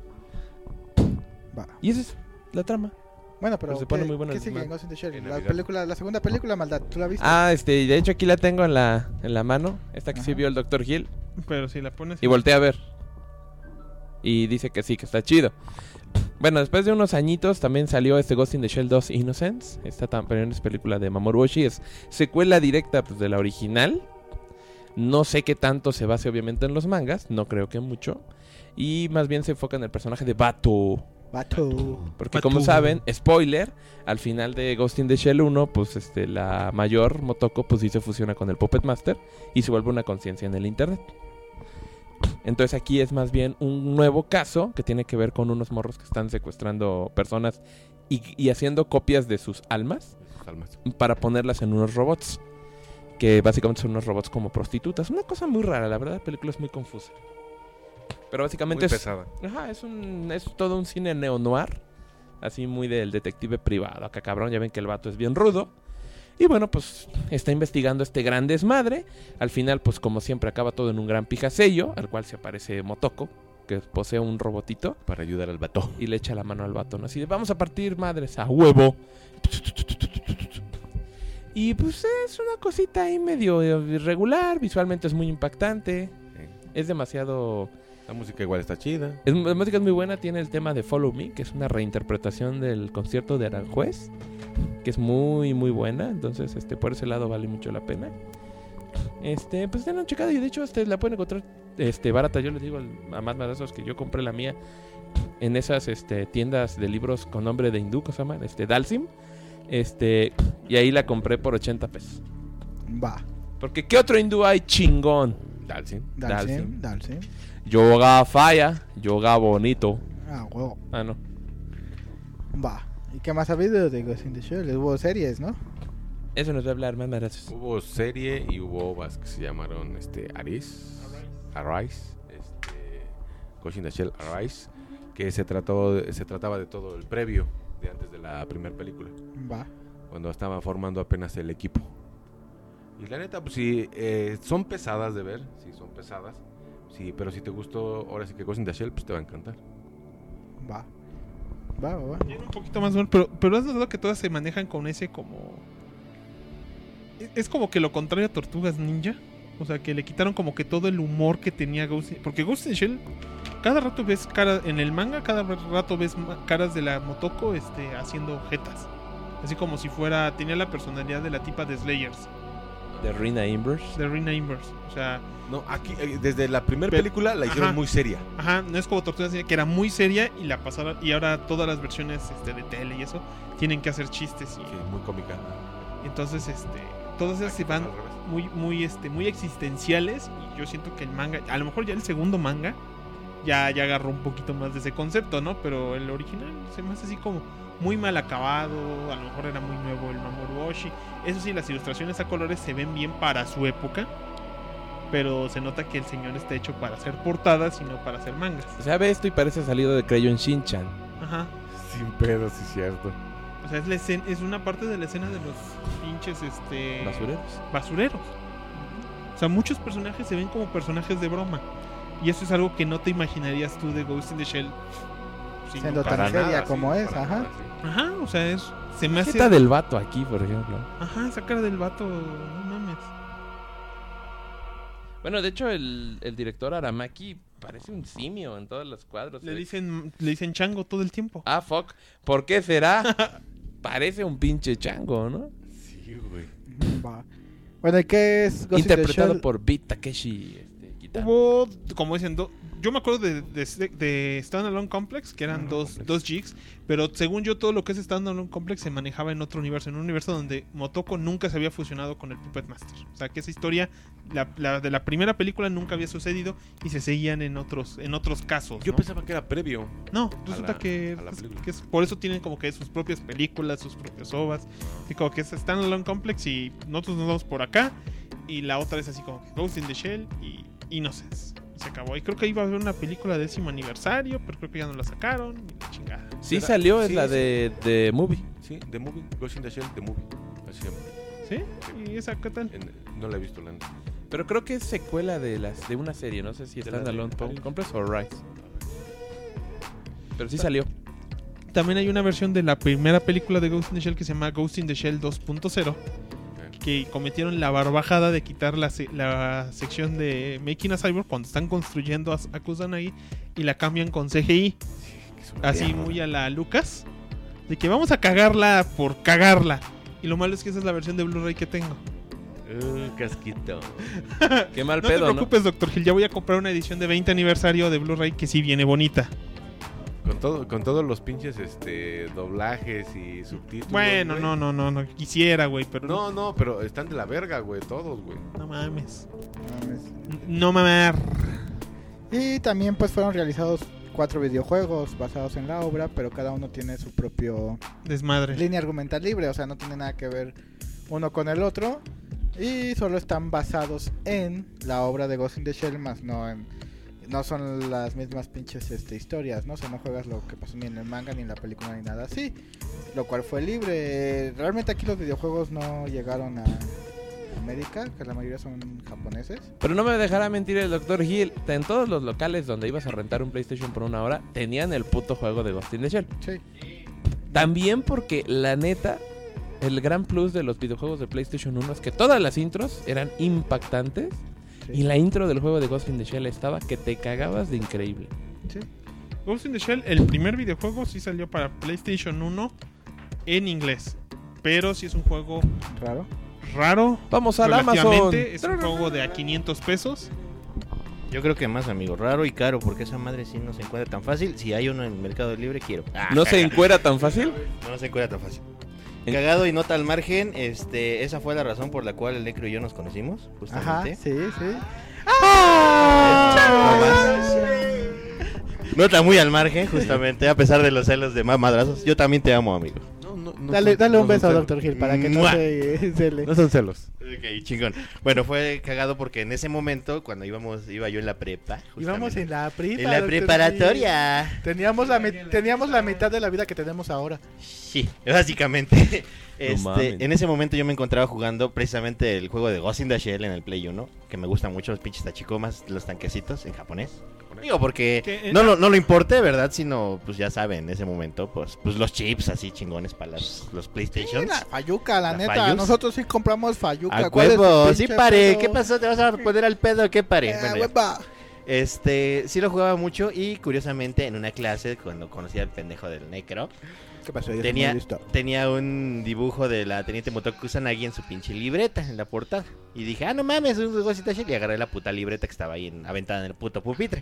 Va. Y esa es la trama. Bueno, pero Pues se pone ¿qué, muy buena ¿qué el sigue man. en Ghost in the Shell? En La Navidad. película, la segunda película, Maldad, ¿tú la viste? Ah, este, y de hecho aquí la tengo en la, en la mano. Esta que sí Ajá. vio el doctor Hill. Pero si la pones... Y volteé a ver. Y dice que sí, que está chido. Bueno, después de unos añitos también salió este Ghost in the Shell dos Innocence. Esta también es película de Mamoru Oshii. Es secuela directa pues, de la original. No sé qué tanto se base obviamente en los mangas. No creo que mucho. Y más bien se enfoca en el personaje de Bato. Bato. Porque Bato. como saben, spoiler, al final de Ghost in the Shell uno, pues este, la mayor Motoko pues sí se fusiona con el Puppet Master y se vuelve una conciencia en el internet. Entonces aquí es más bien un nuevo caso que tiene que ver con unos morros que están secuestrando personas y, y haciendo copias de sus almas Sus almas. para ponerlas en unos robots. Que básicamente son unos robots como prostitutas. Una cosa muy rara, la verdad la película es muy confusa. Pero básicamente Muy es... pesada. Ajá, es un es todo un cine neo-noir. Así muy del detective privado. Acá cabrón, ya ven que el vato es bien rudo. Y bueno, pues está investigando este gran desmadre. Al final, pues como siempre, acaba todo en un gran pijasello, al cual se aparece Motoko, que posee un robotito, Para ayudar al vato. y le echa la mano al vato, ¿no? Así de, vamos a partir madres a huevo. Y pues es una cosita ahí medio irregular. Visualmente es muy impactante. Es demasiado... La música igual está chida. Es, la música es muy buena, tiene el tema de Follow Me, que es una reinterpretación del concierto de Aranjuez, que es muy muy buena, entonces este por ese lado vale mucho la pena. Este, pues denle una checada y de hecho este la pueden encontrar este barata, yo les digo al- a más madrazos que yo compré la mía en esas este tiendas de libros con nombre de hindú, que se llaman este Dalsim. Este, y ahí la compré por ochenta pesos. Va. Porque ¿qué otro hindú hay chingón? Dalsin. Dalsim, Dalsim. Yoga falla, yoga bonito. Ah, huevo. Ah, no. Va. ¿Y qué más ha habido de Ghost in the Shell? Hubo series, ¿no? Eso nos va a hablar más madrazos. Hubo serie y hubo ovas que se llamaron este, Aris. Arise. Este, Ghost in the Shell Arise. Que se, trató, de- se trataba de todo el previo de antes de la primera película. Va. Cuando estaban formando apenas el equipo. Y la neta, pues sí, eh, son pesadas de ver. Sí, son pesadas. Sí, pero si te gustó ahora sí que Ghost in the Shell, pues te va a encantar. Va. Va, va, va. Tiene un poquito más, pero, pero has notado que todas se manejan con ese como... Es- Es como que lo contrario a Tortugas Ninja. O sea, que le quitaron como que todo el humor que tenía Ghost in... Porque Ghost in the Shell, cada rato ves cara en el manga, cada rato ves ma- caras de la Motoko este, haciendo jetas. Así como si fuera... Tenía la personalidad de la tipa de Slayers, De Rina Inverse. de Rina Inverse. O sea, No, aquí, eh, desde la primera Pe- película la hicieron Ajá. muy seria. ajá, no es como Tortugas Ninja, que era muy seria y la pasaron... Y ahora todas las versiones este, de tele y eso tienen que hacer chistes y... Sí, muy cómica. Entonces, este, todas esas se Aquí van al revés. muy, muy, este, muy existenciales. Y yo siento que el manga, a lo mejor ya el segundo manga, ya, ya agarró un poquito más de ese concepto, ¿no? Pero el original se me hace así como muy mal acabado. A lo mejor era muy nuevo el Mamoru Oshii. Eso sí, las ilustraciones a colores se ven bien para su época. Pero se nota que el señor está hecho para hacer portadas y no para hacer mangas. O sea, ve esto y parece salido de Crayon Shin-chan. Ajá. Sin pedo, sí es cierto. O sea, es, la escena- es una parte de la escena de los pinches este, Basureros. basureros. O sea, muchos personajes se ven como personajes de broma. Y eso es algo que no te imaginarías tú de Ghost in the Shell. sin- Siendo Para tan seria nada, como sí, es, para ajá. nada, sí. Ajá, o sea, es, se me ¿Qué hace... está del vato aquí, por ejemplo? Ajá, esa cara del vato, no mames. Bueno, de hecho, el, el director Aramaki parece un simio en todos los cuadros. Le Se ve- dicen, le dicen chango todo el tiempo. Ah, fuck. ¿Por qué será? Parece un pinche chango, ¿no? Sí, güey. Va. Bueno, ¿y qué es Ghost in the Interpretado Shell? por Beat Takeshi este, Titán. Hubo, como dicen, do- yo me acuerdo de, de, de Standalone Complex, que eran dos, Complex. dos gigs, pero según yo todo lo que es Standalone Complex se manejaba en otro universo, en un universo donde Motoko nunca se había fusionado con el Puppet Master. O sea, que esa historia la, la de la primera película nunca había sucedido y se seguían en otros en otros casos. Yo ¿no? pensaba que era previo. No, resulta la- que, a la es- película. que es- por eso tienen como que sus propias películas, sus propias ovas. Y como que es Standalone Complex y nosotros nos vamos por acá. Y la otra es así como que Ghost in the Shell y Innocence. Y se acabó. Y creo que iba a haber una película de décimo aniversario, pero creo que ya no la sacaron. Y la chingada. Sí Era- salió, es sí, la sí. de, de Movie. Sí, The Movie. Ghost in the Shell, The Movie. Así se llama. ¿Sí? ¿Y esa qué tal? En- no la he visto, la neta. Pero creo que es secuela de las de una serie, no sé si De la Standalone de- Pop Complex o Rise. Pero sí salió. También hay una versión de la primera película de Ghost in the Shell que se llama Ghost in the Shell dos punto cero. Que cometieron la barbajada de quitar la, se- la sección de Making a Cyborg cuando están construyendo a, a Kusanagi y la cambian con C G I. Es una Así mierda. muy a la Lucas. De que vamos a cagarla por cagarla. Y lo malo es que esa es la versión de Blu-ray que tengo. Uh, casquito. Qué mal No pedo, te preocupes, doctor Gil. Ya voy a comprar una edición de veinte aniversario de Blu-ray que sí viene bonita. Con, todo, con todos los pinches este, doblajes y subtítulos. Bueno, güey. no, no, no, no. Quisiera, güey, pero No, no, pero están de la verga, güey. Todos, güey. no mames. Mames. No mamar. Y también pues fueron realizados cuatro videojuegos basados en la obra, pero cada uno tiene su propio Desmadre. línea argumental libre, o sea, no tiene nada que ver uno con el otro y solo están basados en la obra de Ghost in the Shell, más no en no son las mismas pinches este, historias, ¿no? O sea, no juegas lo que pasó ni en el manga ni en la película ni nada así, lo cual fue libre. Realmente aquí los videojuegos no llegaron a América, que la mayoría son japoneses. Pero no me dejará mentir el doctor Hill. En todos los locales donde ibas a rentar un PlayStation por una hora, tenían el puto juego de Ghost in the Shell. Sí. También porque, la neta, el gran plus de los videojuegos de PlayStation uno es que todas las intros eran impactantes. Sí. Y la intro del juego de Ghost in the Shell estaba que te cagabas de increíble. Sí. Ghost in the Shell, el primer videojuego sí salió para PlayStation uno en inglés. Pero sí es un juego Raro. raro. Vamos al Amazon. Relativamente, es un juego de a quinientos pesos. Yo creo que más, amigo. Raro y caro, porque esa madre sí no se encuentra tan fácil. Si hay uno en Mercado Libre, quiero. Ah, ¿No se caga. encuera tan fácil? No, no se encuentra tan fácil. En- Cagado y nota al margen, este, esa fue la razón por la cual el Necro y yo nos conocimos, Ajá, justamente. sí, sí. No más. Nota muy al margen, justamente, a pesar de los celos de más madrazos. Yo también te amo, amigo. No, no, no Dale, son- dale no un son beso, celos. doctor Gil, para que no ¡Mua! se, se le... No son celos. Ok, chingón. Bueno, fue cagado porque en ese momento, cuando íbamos, iba yo en la prepa. Íbamos justamente, en la prepa. en la doctor preparatoria. Gil. Teníamos la, mi- teníamos la mitad de la vida que tenemos ahora. Sí, básicamente. Este, mames. en ese momento yo me encontraba jugando precisamente el juego de Ghost in the Shell en el Play uno, que me gustan mucho los pinches tachikomas, los tanquecitos en japonés. Digo, porque Que, eh, no, lo- no lo importe, ¿verdad? Sino, pues ya saben, en ese momento, pues, pues los chips así chingones para las- los Sí, PlayStation. la Fayuca, la, ¿La neta. Fayus? Nosotros sí compramos Fayuca. A ¿Cuál es tu huevo, sí pinche pare. pedo? ¿Qué pasó? ¿Te vas a poner al pedo? ¿Qué pare? Eh, Bueno, ya. hueva. Este, sí lo jugaba mucho y curiosamente en una clase, cuando conocí al pendejo del Necro, ¿Qué pasó? Yo tenía, soy muy listo. tenía un dibujo de la teniente Motoko Kusanagi en su pinche libreta, en la portada. Y dije, ah, no mames, es un Ghost in the Shell. Y agarré la puta libreta que estaba ahí en, aventada en el puto pupitre.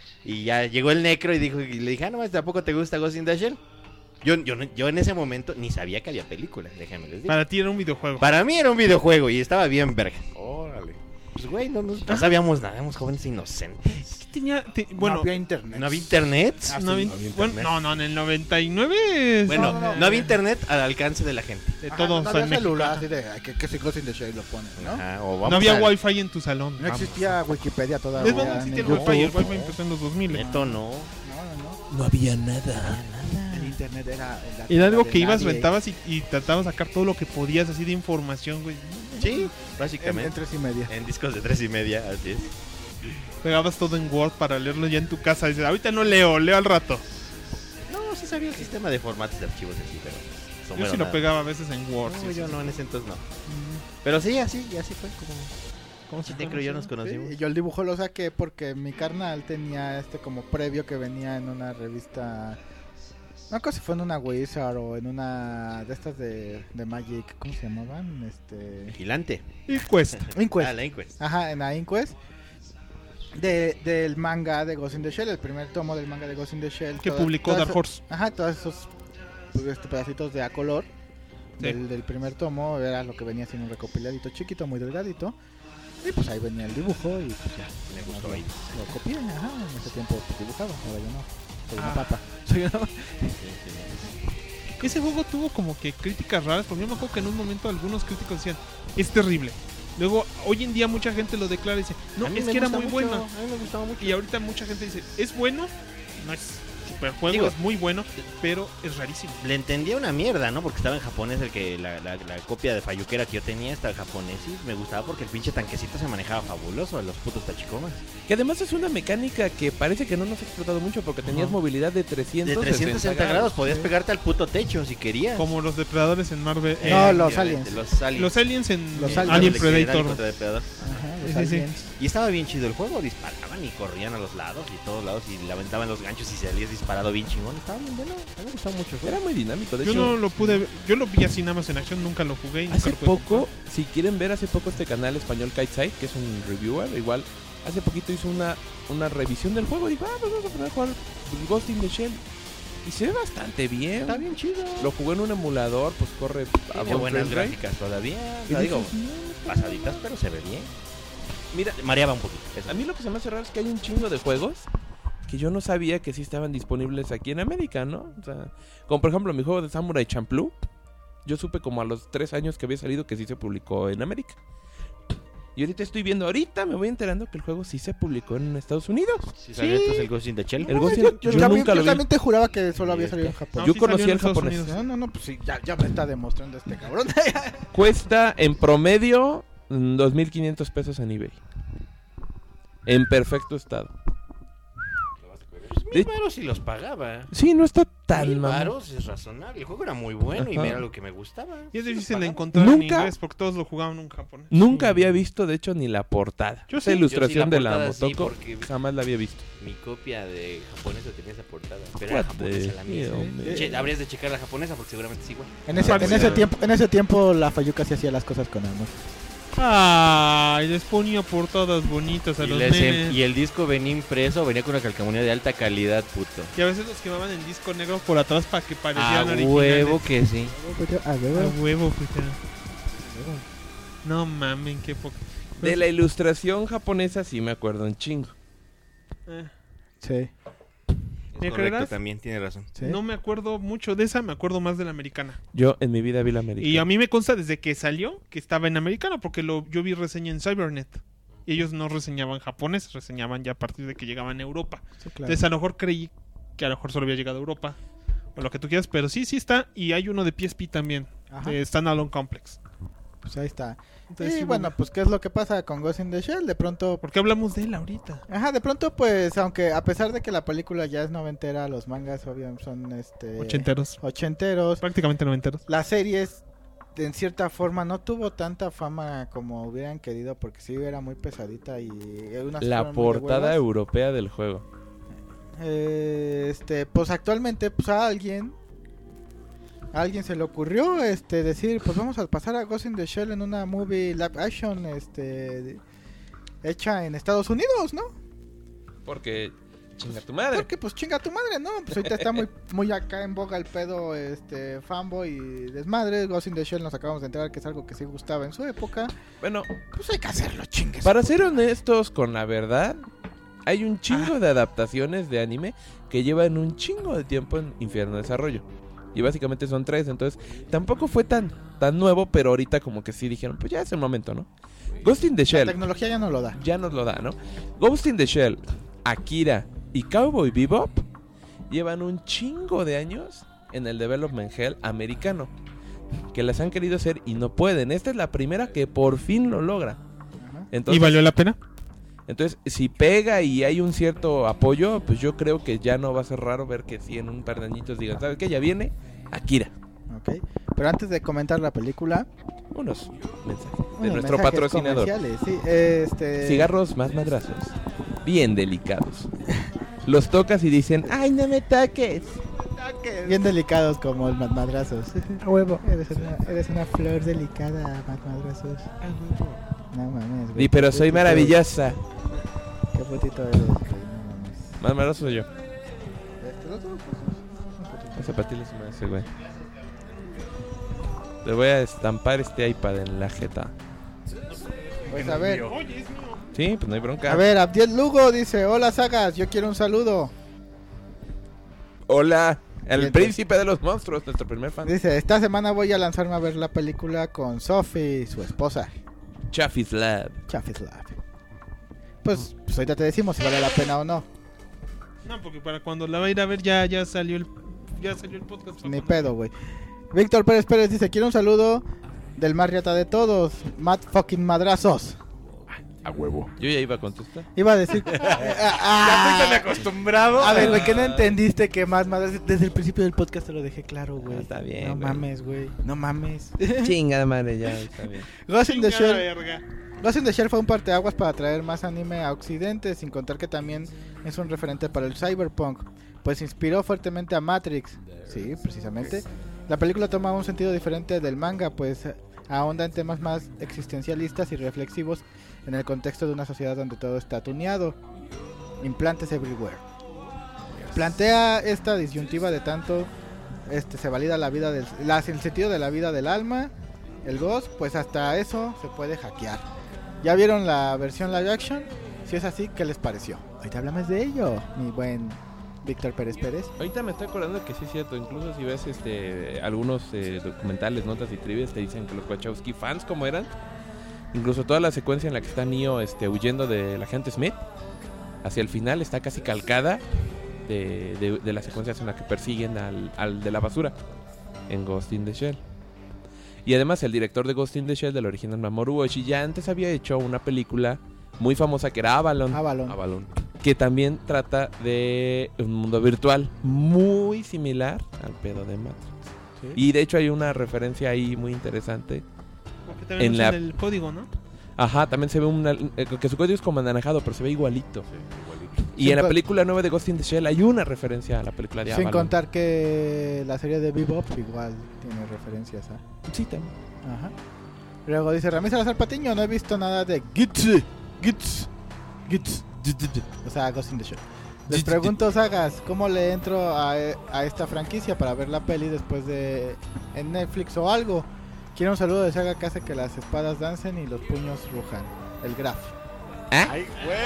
Y ya llegó el Necro y dijo, y le dije, ah, no mames, ¿tampoco te gusta Ghost in the Shell? Yo, yo, no- yo en ese momento ni sabía que había películas, déjenme les digo. Para ti era un videojuego. Para mí era un videojuego y estaba bien verga. Órale. Pues güey, no, no, no sabíamos nada, éramos jóvenes inocentes. ¿Qué tenía? te- bueno, no había internet. ¿No había internet? Ah, no, había- no había bueno, internet. no, no, en el noventa y nueve. Bueno, No, no, no, no. había internet al alcance de la gente. de Ajá, todos no en había México. celular, así de, ay, que, que si Ghost in the Shell lo ponen, ¿no? Ajá, o vamos No había al- wifi en tu salón. No existía Wikipedia todavía. Es más, no ni existía el YouTube. wifi. El wifi empezó en los dos mil. Neto, no. No, no, no. No había nada. El internet era... la Era tierra algo de que ibas, nadie. rentabas y, y tratabas de sacar todo lo que podías así de información, güey. Sí, En, básicamente. en tres y media. En discos de tres y media, así es. Pegabas todo en Word para leerlo ya en tu casa. Dices, ahorita no leo, leo al rato. No, sí sabía el sistema de formatos de archivos así, pero... son Yo buenos sí lo nada. pegaba a veces en Word. No, sí, sí, yo sí. no, en ese entonces no. Mm. Pero sí, así, y así fue como... ¿Cómo se Necro y yo nos Sí, conocimos. y yo el dibujo lo saqué porque mi carnal tenía este como previo que venía en una revista. No sé si fue en una Wizard o en una de estas de, de Magic. ¿Cómo se llamaban? Este. Vigilante. Y cuesta. Inquest. Ah, la Inquest. Ajá, en la Inquest. de, del manga de Ghost in the Shell, el primer tomo del manga de Ghost in the Shell. Que todas- publicó todas Dark esas- Horse. Ajá, todos esos pues, este, pedacitos de a color Sí. del, del primer tomo, era lo que venía siendo un recopiladito chiquito, muy delgadito. Y pues ahí venía el dibujo y pues ya. Me gustó lo, ahí. lo copié, ajá, en ese tiempo pues, dibujaba, ahora yo no. Soy una Ah. papa. Soy una... Ese juego tuvo como que críticas raras, porque yo me acuerdo que en un momento algunos críticos decían, es terrible. Luego, hoy en día mucha gente lo declara y dice, no, A mí es me que era gusta muy mucho, bueno. A mí me gustaba mucho. Y ahorita mucha gente dice, es bueno, no es super juego, Digo, es muy bueno, pero es rarísimo. Le entendía una mierda, ¿no? Porque estaba en japonés, el que la, la, la copia de Fayuquera que yo tenía estaba en japonés y me gustaba porque el pinche tanquecito se manejaba fabuloso, los putos tachicomas. Que además es una mecánica que parece que no nos ha explotado mucho porque tenías Ajá. movilidad de De trescientos trescientos sesenta grados, podías sí. pegarte al puto techo si querías. Como los depredadores en Marvel. eh, No, los Obviamente, aliens. Los aliens. los aliens en Los eh, aliens. Alien Los que eran Predator. contra Depredador. Ajá, los Sí, sí, sí. aliens. Y estaba bien chido el juego, disparaban y corrían a los lados y todos lados y le aventaban los ganchos y salías disparado bien chingón. Estaba bien bueno, a mí me gustaba mucho el juego. Era muy dinámico, de Yo hecho. no lo pude ver, yo lo vi así nada más en acción, nunca lo jugué. Y nunca Hace lo pude poco, comprar. si quieren ver hace poco este canal español Kiteside, que es un reviewer, igual hace poquito hizo una, una revisión del juego. Dijo, ah, pues vamos a poner a jugar Ghost in the Shell. Y se ve bastante bien. Está bien chido. Lo jugué en un emulador, pues corre a Tiene buen buenas frame rate. gráficas todavía. O Y sea, digo, dices, "No". pasaditas, pero se ve bien. Mira, Mareaba un poquito. eso. a mí lo que se me hace raro es que hay un chingo de juegos que yo no sabía que sí estaban disponibles aquí en América, ¿no? O sea, como por ejemplo mi juego de Samurai Champloo, yo supe como a los tres años que había salido que sí se publicó en América. Y ahorita estoy viendo, ahorita me voy enterando que el juego sí se publicó en Estados Unidos. Si salió entonces el Ghost in the Shell. El Ghost in- yo, yo yo también, nunca yo lo vi. también te juraba que solo había Sí, salido en es que- Japón. No, Yo sí conocí salió en el Estados japonés. Unidos. No, no, no, pues sí, ya, ya me está demostrando este cabrón. Cuesta en promedio mm, dos mil quinientos pesos en eBay. En perfecto estado. Mil varos si los pagaba. Sí, no está tan Mil mamón. varos es razonable. El juego era muy bueno y Ajá. era lo que me gustaba. Y es Sí, los difícil de pagaba. encontrar en Nunca- inglés porque todos lo jugaban en japonés. Nunca Sí. había visto, de hecho, ni la portada. Yo Esa sí. ilustración Yo sí, la de la portada sí, Motoko porque- jamás la había visto. Mi copia de japonesa tenía esa portada. Pero era What japonesa the la mía. hell, man. Che, habrías de checar la japonesa porque seguramente es igual. En ese, en, Parece- ese tiempo, en ese tiempo la Fayuca se hacía las cosas con amor. Ay, les ponía portadas bonitas a Y, los les- nenes. y el disco venía impreso, venía con una calcamonía de alta calidad, puto. Y a veces los quemaban el disco negro por atrás para que A parecieran originales. huevo que sí. A A huevo. huevo, pues ya. No mamen, qué poco. De la ilustración japonesa sí me acuerdo un chingo. Eh, Sí, Es ¿Me correcto creerás? también, tiene razón. sí. No me acuerdo mucho de esa, me acuerdo más de la americana. Yo en mi vida vi la americana. Y a mí me consta desde que salió que estaba en americano, porque lo, yo vi reseña en Cybernet. Y ellos no reseñaban japonés, reseñaban ya a partir de que llegaban a Europa. Sí, claro. Entonces a lo mejor creí que a lo mejor solo había llegado a Europa. O lo que tú quieras, pero sí, sí está. Y hay uno de P S P también, Ajá. de Standalone Complex. Pues ahí está. Entonces, y sí, bueno, pues ¿qué es lo que pasa con Ghost in the Shell? De pronto, ¿por qué hablamos de él ahorita? ajá, de pronto pues, aunque a pesar de que la película ya es noventera, los mangas obviamente son este Ochenteros. ochenteros, Prácticamente noventeros. las series en cierta forma no tuvo tanta fama como hubieran querido porque sí era muy pesadita y unas La fueron muy de portada huevas. europea del juego. Eh, este, pues actualmente pues a alguien a alguien se le ocurrió este decir, pues vamos a pasar a Ghost in the Shell en una movie live action este de- hecha en Estados Unidos, ¿no? Porque chinga tu madre. Porque pues chinga tu madre, ¿no? Pues ahorita está muy muy acá en boga el pedo este fanboy y desmadre. Ghost in the Shell nos acabamos de enterar que es algo que sí gustaba en su época. Bueno, Pues hay que hacerlo, chingues. para ser honestos con la verdad, hay un Ah. chingo de adaptaciones de anime que llevan un chingo de tiempo en infierno desarrollo. Y básicamente son tres, entonces tampoco fue tan, tan nuevo, pero ahorita como que sí dijeron, pues ya es el momento, ¿no? Ghost in the La Shell tecnología ya no lo da. ya nos lo da, ¿no? Ghost in the Shell, Akira y Cowboy Bebop llevan un chingo de años en el development hell americano, que las han querido hacer y no pueden. Esta es la primera que por fin lo logra. Ajá. Entonces, ¿Y valió la pena? entonces, si pega y hay un cierto apoyo, pues yo creo que ya no va a ser raro ver que si en un par de añitos digan, ¿sabes qué? Ya viene Akira. Ok. Pero antes de comentar la película, Unos mensajes de unos nuestro mensajes patrocinador. comerciales, sí, este Cigarros más madrazos. Bien delicados. Los tocas y dicen, ¡ay, no me toques! bien delicados como el madrazos. A huevo. Eres una, eres una flor delicada, madrazos. No mames, güey. Di, pero Qué soy puto- maravillosa. Qué Qué putito eres, güey, no mames. Más maroso soy yo. Este, los dos, un putito. Ese patile se me hace, güey. Le voy a estampar este iPad en la jeta. Pues a ver, Oye, es mío. Sí, pues no hay bronca. a ver, Abdiel Lugo dice, hola sagas, yo quiero un saludo. Hola, el Bien, príncipe de los monstruos, nuestro primer fan. Dice, esta semana voy a lanzarme a ver la película con Sophie, su esposa, Chaffy's Lab. Chaffee's Lab. Pues, pues ahorita te decimos si vale la pena o no. No, porque para cuando la va a ir a ver ya, ya salió el ya salió el podcast. Ni pedo, güey. Víctor Pérez Pérez dice, quiero un saludo del más riata de todos, Matt fucking Madrazos. A huevo. Yo ya iba a contestar. Iba a decir... ah, Ya estoy acostumbrado. a ver, güey, que no entendiste que más madrazos... Desde el principio del podcast te lo dejé claro, güey. Ah, está bien, No güey. mames, güey. No mames. Chinga madre, ya está bien. Ghost in the Chingada Shell... verga. Ghost in the Shell fue un parteaguas para traer más anime a Occidente, sin contar que también es un referente para el cyberpunk, pues inspiró fuertemente a Matrix. Sí, precisamente. La película toma un sentido diferente del manga, pues ahonda en temas más existencialistas y reflexivos en el contexto de una sociedad donde todo está tuneado. Implantes everywhere. Plantea esta disyuntiva de tanto este se valida la vida del la, el sentido de la vida del alma, el ghost, pues hasta eso se puede hackear. ¿Ya vieron la versión live action? Si es así, ¿qué les pareció? Ahorita hablamos de ello, mi buen Víctor Pérez Pérez. Ahorita me estoy acordando que sí es cierto. Incluso si ves este algunos eh, documentales, notas y trivias, te dicen que los Wachowski fans como eran. Incluso toda la secuencia en la que está Neo este, huyendo del agente Smith, hacia el final está casi calcada de, de, de las secuencias en las que persiguen al, al de la basura en Ghost in the Shell. Y además el director de Ghost in the Shell, del original Mamoru Oshii, ya antes había hecho una película muy famosa que era Avalon, Avalon. Avalon. que también trata de un mundo virtual muy similar al pedo de Matrix. ¿Sí? Y de hecho hay una referencia ahí muy interesante. Porque también En usan la- el código, ¿no? Ajá, también se ve una, eh, que su código es como anaranjado, pero se ve igualito. Sí, igualito. Y Sin en la con- película nueva de Ghost in the Shell hay una referencia a la película de Sin Avalon. contar que la serie de Bebop igual tiene referencias a... Sí, también. Ajá. Luego dice Ramírez Salazar Patiño, no he visto nada de Gits, Gits, Gits, o sea, Ghost in the Shell. Les pregunto, Sagas, ¿cómo le entro a, a esta franquicia para ver la peli después de en Netflix o algo? Quiero un saludo de Saga que hace que las espadas dancen y los puños rujan. El Graf. ¿Ah? Ay, güey.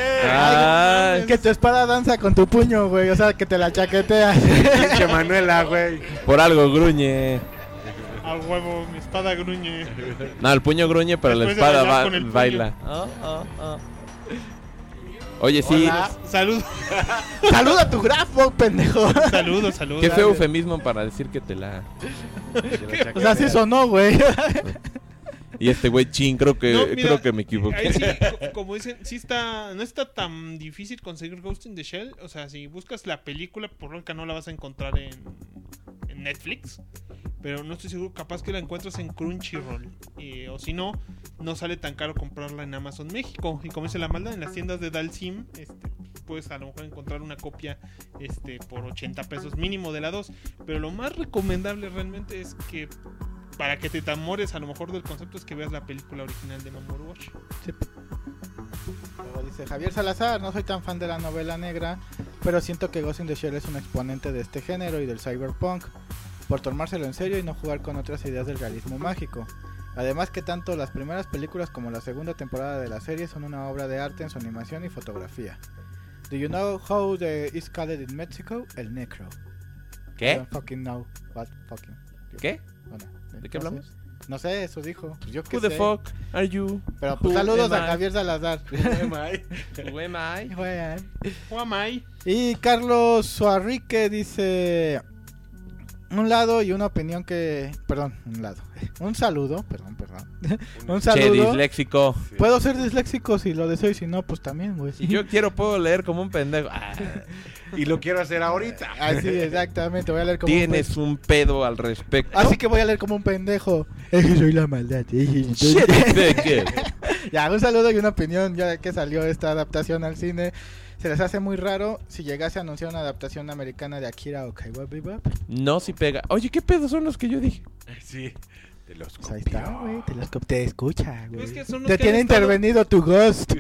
Ah, Que tu espada danza con tu puño, güey, o sea, que te la chaqueteas. Pinche Manuela, güey. por algo gruñe. A huevo, mi espada gruñe. No, el puño gruñe, pero la Después de espada bailar va- con el puño. baila. Ah, ah, ah. Oye, sí. Hola. Salud, Saluda a tu Graf, oh, pendejo. saludos, saludos. Qué feo eufemismo para decir que te la... O sea, sí sonó, güey. Y este güey, chin, creo que, No, mira, creo que me equivoqué. Ahí sí, co- como dicen, sí está, no está tan difícil conseguir Ghost in the Shell. O sea, si buscas la película, por lógica no la vas a encontrar en, en Netflix. Pero no estoy seguro, capaz que la encuentras en Crunchyroll. Eh, o si no, no sale tan caro comprarla en Amazon México. Y como dice la maldad, en las tiendas de Dalsim, este, puedes a lo mejor encontrar una copia este, por ochenta pesos mínimo de la dos. Pero lo más recomendable realmente es que, para que te tamores a lo mejor del concepto, es que veas la película original de Mamoru Oshii. Luego dice Javier Salazar, no soy tan fan de la novela negra, pero siento que Ghost in the Shell es un exponente de este género y del cyberpunk, por tomárselo en serio y no jugar con otras ideas del realismo mágico. Además que tanto las primeras películas como la segunda temporada de la serie son una obra de arte en su animación y fotografía. Do you know how the is called in Mexico? El necro. I ¿Qué? don't fucking know what fucking. ¿Qué? Bueno, ¿De qué no sé. hablamos? No sé, eso dijo. Pues yo qué Who the sé. fuck are you? Pero pues Who saludos am a I? Javier Salazar. Who am I? Güey. Guamay. Y Carlos Suarrique dice un lado y una opinión que, perdón, un lado, un saludo, perdón, perdón, un Che, saludo. disléxico. Puedo ser disléxico si lo deseo y si no, pues también, güey. Si yo quiero, puedo leer como un pendejo. Ah, Y lo quiero hacer ahorita. Así, exactamente, voy a leer como un tienes un pedo al respecto. pendejo. Así que voy a leer como un pendejo. Es que soy la maldad. Shit, nigga. Ya, un saludo y una opinión ya que salió esta adaptación al cine. ¿Se les hace muy raro si llegase a anunciar una adaptación americana de Akira o Cowboy Bebop? No, si pega. Oye, ¿qué pedos son los que yo dije? Sí. Pues ahí está, güey. Te, los- te escucha, güey. Es que son los Te que tiene han estado- intervenido tu ghost.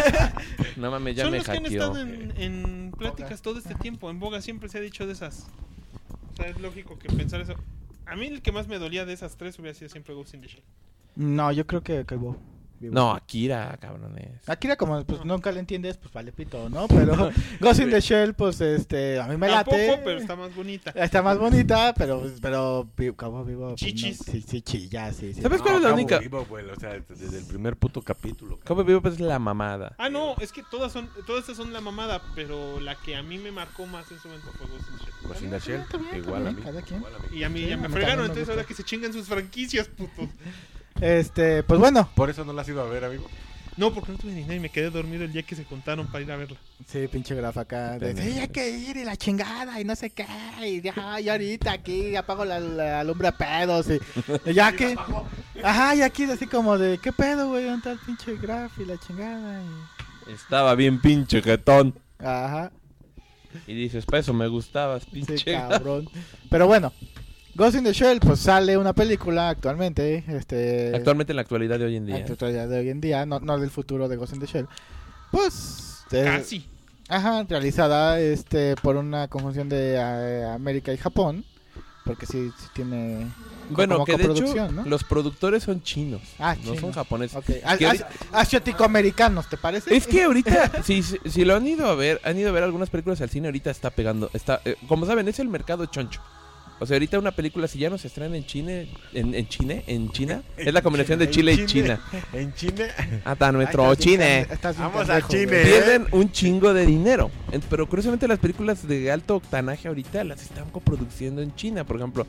No mames, ya Son me los que han hackeó. estado en, en pláticas todo este tiempo. En boga siempre se ha dicho de esas. O sea, es lógico que pensar eso. A mí el que más me dolía de esas tres hubiera sido siempre Ghost in the Shell. No, yo creo que, que Bo- vivo. No, Akira, cabrones. Akira, como pues nunca le entiendes, pues vale pito, ¿no? Pero Ghost in the Shell, pues este, a mí me Tampoco, late. pero está más bonita. Está más bonita, pero, pero, vi- como vivo. pues, Chichis. no, sí, sí, chilla, sí, sí. ¿Sabes cuál es la Cabo única? Vivo, güey, o sea, desde el primer puto capítulo. cabrón. Cabo Vivo pues, es la mamada. Ah, no, es que todas son todas estas son la mamada, pero la que a mí me marcó más en su momento fue Ghost in the Shell. Ghost in the Shell, Está bien, está igual a bien, mí. cada quien. Igual a mí. Y a mí Sí, ya a me mí fregaron, también me entonces gusta. ahora que se chingan sus franquicias, putos. Este, pues bueno. Por eso no la has ido a ver, amigo. No, porque no tuve dinero y me quedé dormido el día que se juntaron para ir a verla. Sí, pinche grafa acá. De, sí, hay que ir y la chingada y no sé qué. Y ya, y ahorita aquí apago la, la lumbre a pedos. Y, y ya que. Ajá, y aquí así como de, ¿qué pedo, güey? ¿Dónde está el pinche graf y la chingada? Y... Estaba bien pinche jetón. Ajá, Y dices, para eso me gustabas, sí, pinche. cabrón. Pero bueno, Ghost in the Shell, pues sale una película actualmente. Este, Actualmente en la actualidad de hoy en día. actualidad de hoy en día, no, no del futuro de Ghost in the Shell. Pues. eh, Casi. Ajá, realizada este por una conjunción de eh, América y Japón, porque sí, sí tiene co- Bueno, como que de hecho coproducción, ¿no? los productores son chinos, Ah, no chinos. son japoneses. Ok, a- Que as- ahorita- asiático-americanos, ¿te parece? Es que ahorita, si, si si lo han ido a ver, han ido a ver algunas películas al cine, ahorita está pegando, está, eh, como saben, es el mercado choncho. O sea, ahorita una película, si ya no se estrena en China, en, en China, en China, es la combinación de Chile y China. En China. Hasta nuestro Ay, estás bien China. pende- estás bien Vamos pendejo, a Chile. güey. Pierden un chingo de dinero. En- Pero curiosamente las películas de alto octanaje ahorita las están coproduciendo en China. Por ejemplo,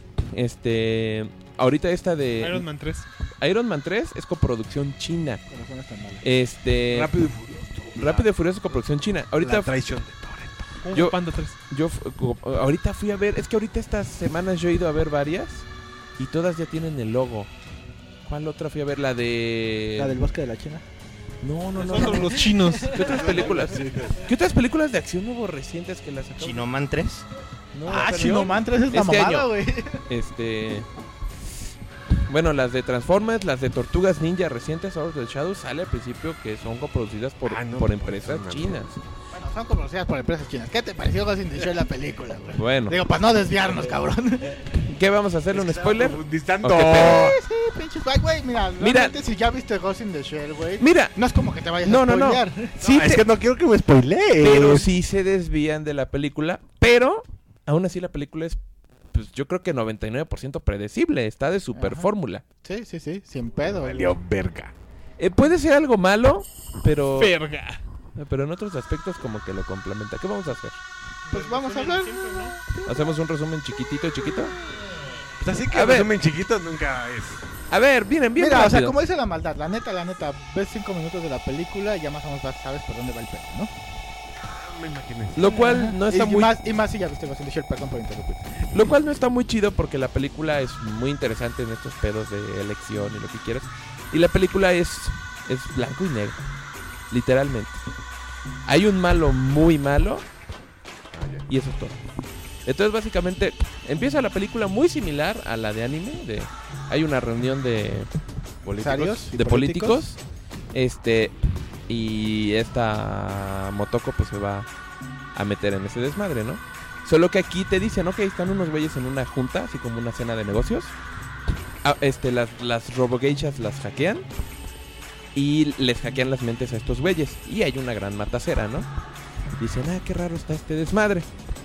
este... Ahorita esta de... Iron Man tres. Iron Man tres es coproducción china. Corazones tan malos. Este... Rápido y Furioso. Rápido y Furioso es coproducción china. Ahorita La traición de Toretto. Kung Yo- Fu Panda tres. yo fu- co- ahorita fui a ver, es que ahorita estas semanas yo he ido a ver varias y todas ya tienen el logo. ¿Cuál otra fui a ver? La de... La del bosque de la China. No, no, no. Nosotros los chinos. ¿Qué otras películas? ¿Qué otras películas de acción hubo recientes que las sacaron? Chinoman tres. No, Ah, salió. Chino Man tres es la Este mamada, año. güey. Este. Bueno, las de Transformers, las de Tortugas Ninja recientes, Out of the Shadows, sale al principio que son coproducidas por, Ah, no, por pues, empresas no, no. chinas. Bueno, son conocidas por empresas chinas. ¿Qué te pareció Ghost in the Shell la película, güey? Bueno, Digo, para no desviarnos, cabrón. ¿qué vamos a hacerle? ¿Un spoiler? Distando. Ok, pero- Sí, sí, pinches. Ay, güey, mira, Mira. realmente si ya viste Ghost in the Shell, güey, Mira, no es como que te vayas no, a no, no. spoilear. Sí, es te- que no quiero que me spoilees. pero sí se desvían de la película, pero aún así la película es, pues yo creo que noventa y nueve por ciento predecible, está de super Ajá. fórmula. Sí, sí, sí, sin pedo. güey. Valió verga. Eh, puede ser algo malo, pero, Verga. pero en otros aspectos como que lo complementa. ¿Qué vamos a hacer? Pues vamos a hablar. Siempre, ¿no? ¿Hacemos un resumen chiquitito, chiquito? Pues así que A ver. resumen chiquito nunca es. A ver, vienen, bien Mira, o sea, rápido. como dice la maldad, la neta, la neta, ves cinco minutos de la película y ya más o menos vas- sabes por dónde va el pedo, ¿no? Me imaginé. Lo cual no está y, muy más, y más si ya viste Ghost in the Shell, perdón por interrumpir. lo cual no está muy chido porque la película es muy interesante en estos pedos de elección y lo que quieras. Y la película es es blanco y negro, literalmente. Hay un malo muy malo y eso es todo. Entonces básicamente empieza la película muy similar a la de anime, de hay una reunión de Empresarios y de políticos, este y esta Motoko pues se va a meter en ese desmadre, ¿no? Solo que aquí te dicen, ok, están unos güeyes en una junta, así como una cena de negocios. Ah, este, las, las robogeishas las hackean y les hackean las mentes a estos güeyes. Y hay una gran matacera, ¿no? Dicen, ah, qué raro está este desmadre.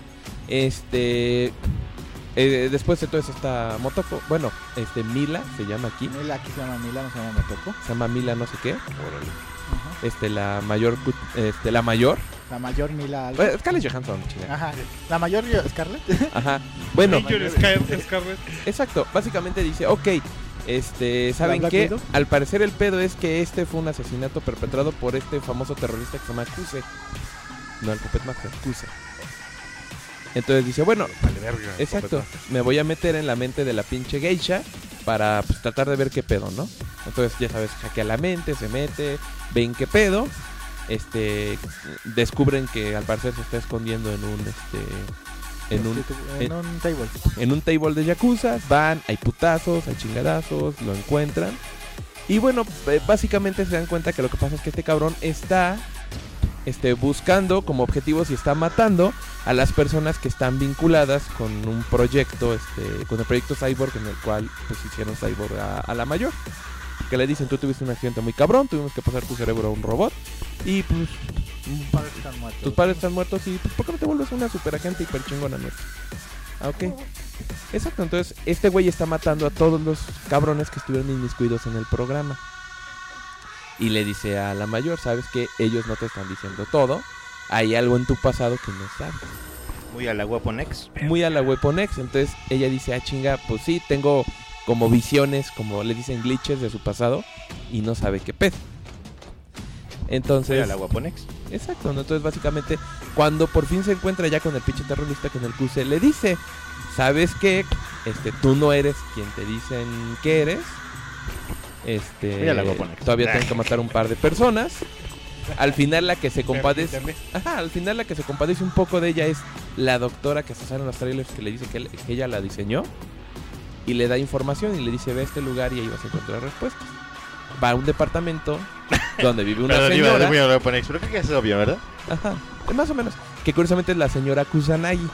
Este... eh, después de todo eso está Motoko, bueno, este Mila se llama aquí, Mila, aquí se llama Mila, no se llama Motoko. se llama Mila no sé qué, Órale. Ajá. este la mayor, cu- este la mayor, La mayor Mila algo. eh, Scarlett Johansson, chingada. Ajá. La mayor Scarlett. Ajá, bueno, Major Scar- Scarlet. exacto, básicamente dice, ok, este, ¿saben Black qué? Widow? Al parecer el pedo es que este fue un asesinato perpetrado por este famoso terrorista que se llama Kuse, no el Puppet Master, Kuse. Entonces dice, bueno, Vale, verga. exacto, me voy a meter en la mente de la pinche geisha para pues, tratar de ver qué pedo, ¿no? Entonces ya sabes, hackea la mente, se mete, ven qué pedo, este, descubren que al parecer se está escondiendo en un, este, en un, en en, un table. en un table de yakuza, van, hay putazos, hay chingadazos, lo encuentran. Y bueno, eh, básicamente se dan cuenta que lo que pasa es que este cabrón está este, buscando como objetivos y está matando a las personas que están vinculadas con un proyecto, este, con el proyecto Cyborg, en el cual pues hicieron Cyborg a, a la mayor. Que le dicen, tú tuviste un accidente muy cabrón, tuvimos que pasar tu cerebro a un robot y pues Tus padres están muertos. tus padres están muertos y pues ¿por qué no te vuelves una superagente hiper chingona nuestra? Ah, ok. Exacto, entonces este güey está matando a todos los cabrones que estuvieron inmiscuidos en el programa. Y le dice a la mayor, sabes que ellos no te están diciendo todo, hay algo en tu pasado que no sabes. Muy a la Weaponex. Muy a la Weapon X, entonces ella dice, ah chinga, pues sí, tengo como visiones, como le dicen glitches de su pasado y no sabe qué pedo. Entonces, Muy a la Weaponex. exacto, ¿no? Entonces básicamente cuando por fin se encuentra ya con el pinche terrorista, con el Q C, le dice, ¿sabes qué? Este, tú no eres quien te dicen que eres. Este, Mira la Weaponex. todavía tengo que matar un par de personas. Al final la que se compadece, ajá, al final la que se compadece un poco de ella es la doctora que se sale en los trailers, que le dice que, él- que ella la diseñó y le da información y le dice, ve a este lugar y ahí vas a encontrar respuestas. Va a un departamento donde vive una Perdón, iba a decir señora. muy a la Weaponex, pero creo que es obvio, ¿verdad? Ajá, más o menos. Que curiosamente es la señora Kusanagi.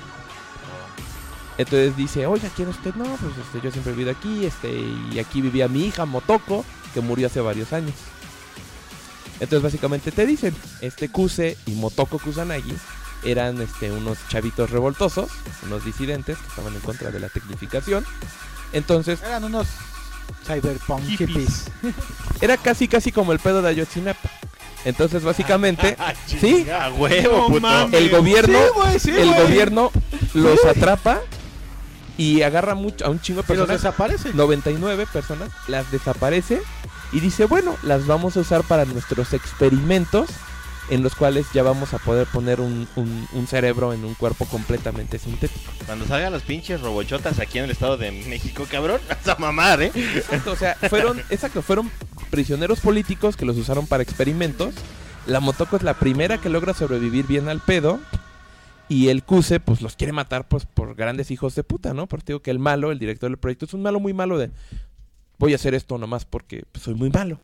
Entonces dice, oye, ¿quién es usted? No, pues este, yo siempre he vivido aquí, este, y aquí vivía mi hija Motoko, que murió hace varios años. Entonces básicamente te dicen, este Kuse y Motoko Kusanagi eran este, unos chavitos revoltosos, unos disidentes que estaban en contra de la tecnificación. Entonces Eran unos cyberpunk Hippies. hippies. era casi casi como el pedo de Ayotzinapa. Entonces básicamente, sí, A huevo, No puto. mames. el gobierno, Sí, güey, sí, el güey. gobierno los atrapa y agarra mucho, a un chingo de Y los personas, desaparecen. noventa y nueve personas, las desaparece y dice, bueno, las vamos a usar para nuestros experimentos en los cuales ya vamos a poder poner un, un, un cerebro en un cuerpo completamente sintético. Cuando salgan los pinches robochotas aquí en el Estado de México, cabrón, vas a mamar, ¿eh? Exacto, o sea, fueron, exacto, fueron prisioneros políticos que los usaron para experimentos. La Motoko es la primera que logra sobrevivir bien al pedo. Y el Kuse, pues los quiere matar pues por grandes hijos de puta, ¿no? Porque digo que el malo, el director del proyecto, es un malo muy malo de... Voy a hacer esto nomás porque pues, soy muy malo.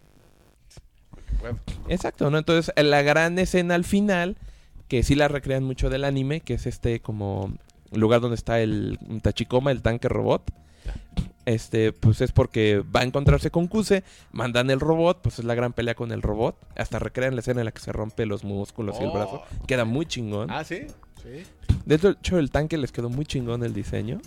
Exacto, ¿no? Entonces, la gran escena al final, que sí la recrean mucho del anime, que es este como lugar donde está el Tachikoma, el tanque robot. Este, pues es porque va a encontrarse con Kuse, mandan el robot, pues es la gran pelea con el robot. Hasta recrean la escena en la que se rompe los músculos y el Oh. brazo. Queda muy chingón. Ah, ¿sí? Sí. De hecho, el tanque les quedó muy chingón el diseño.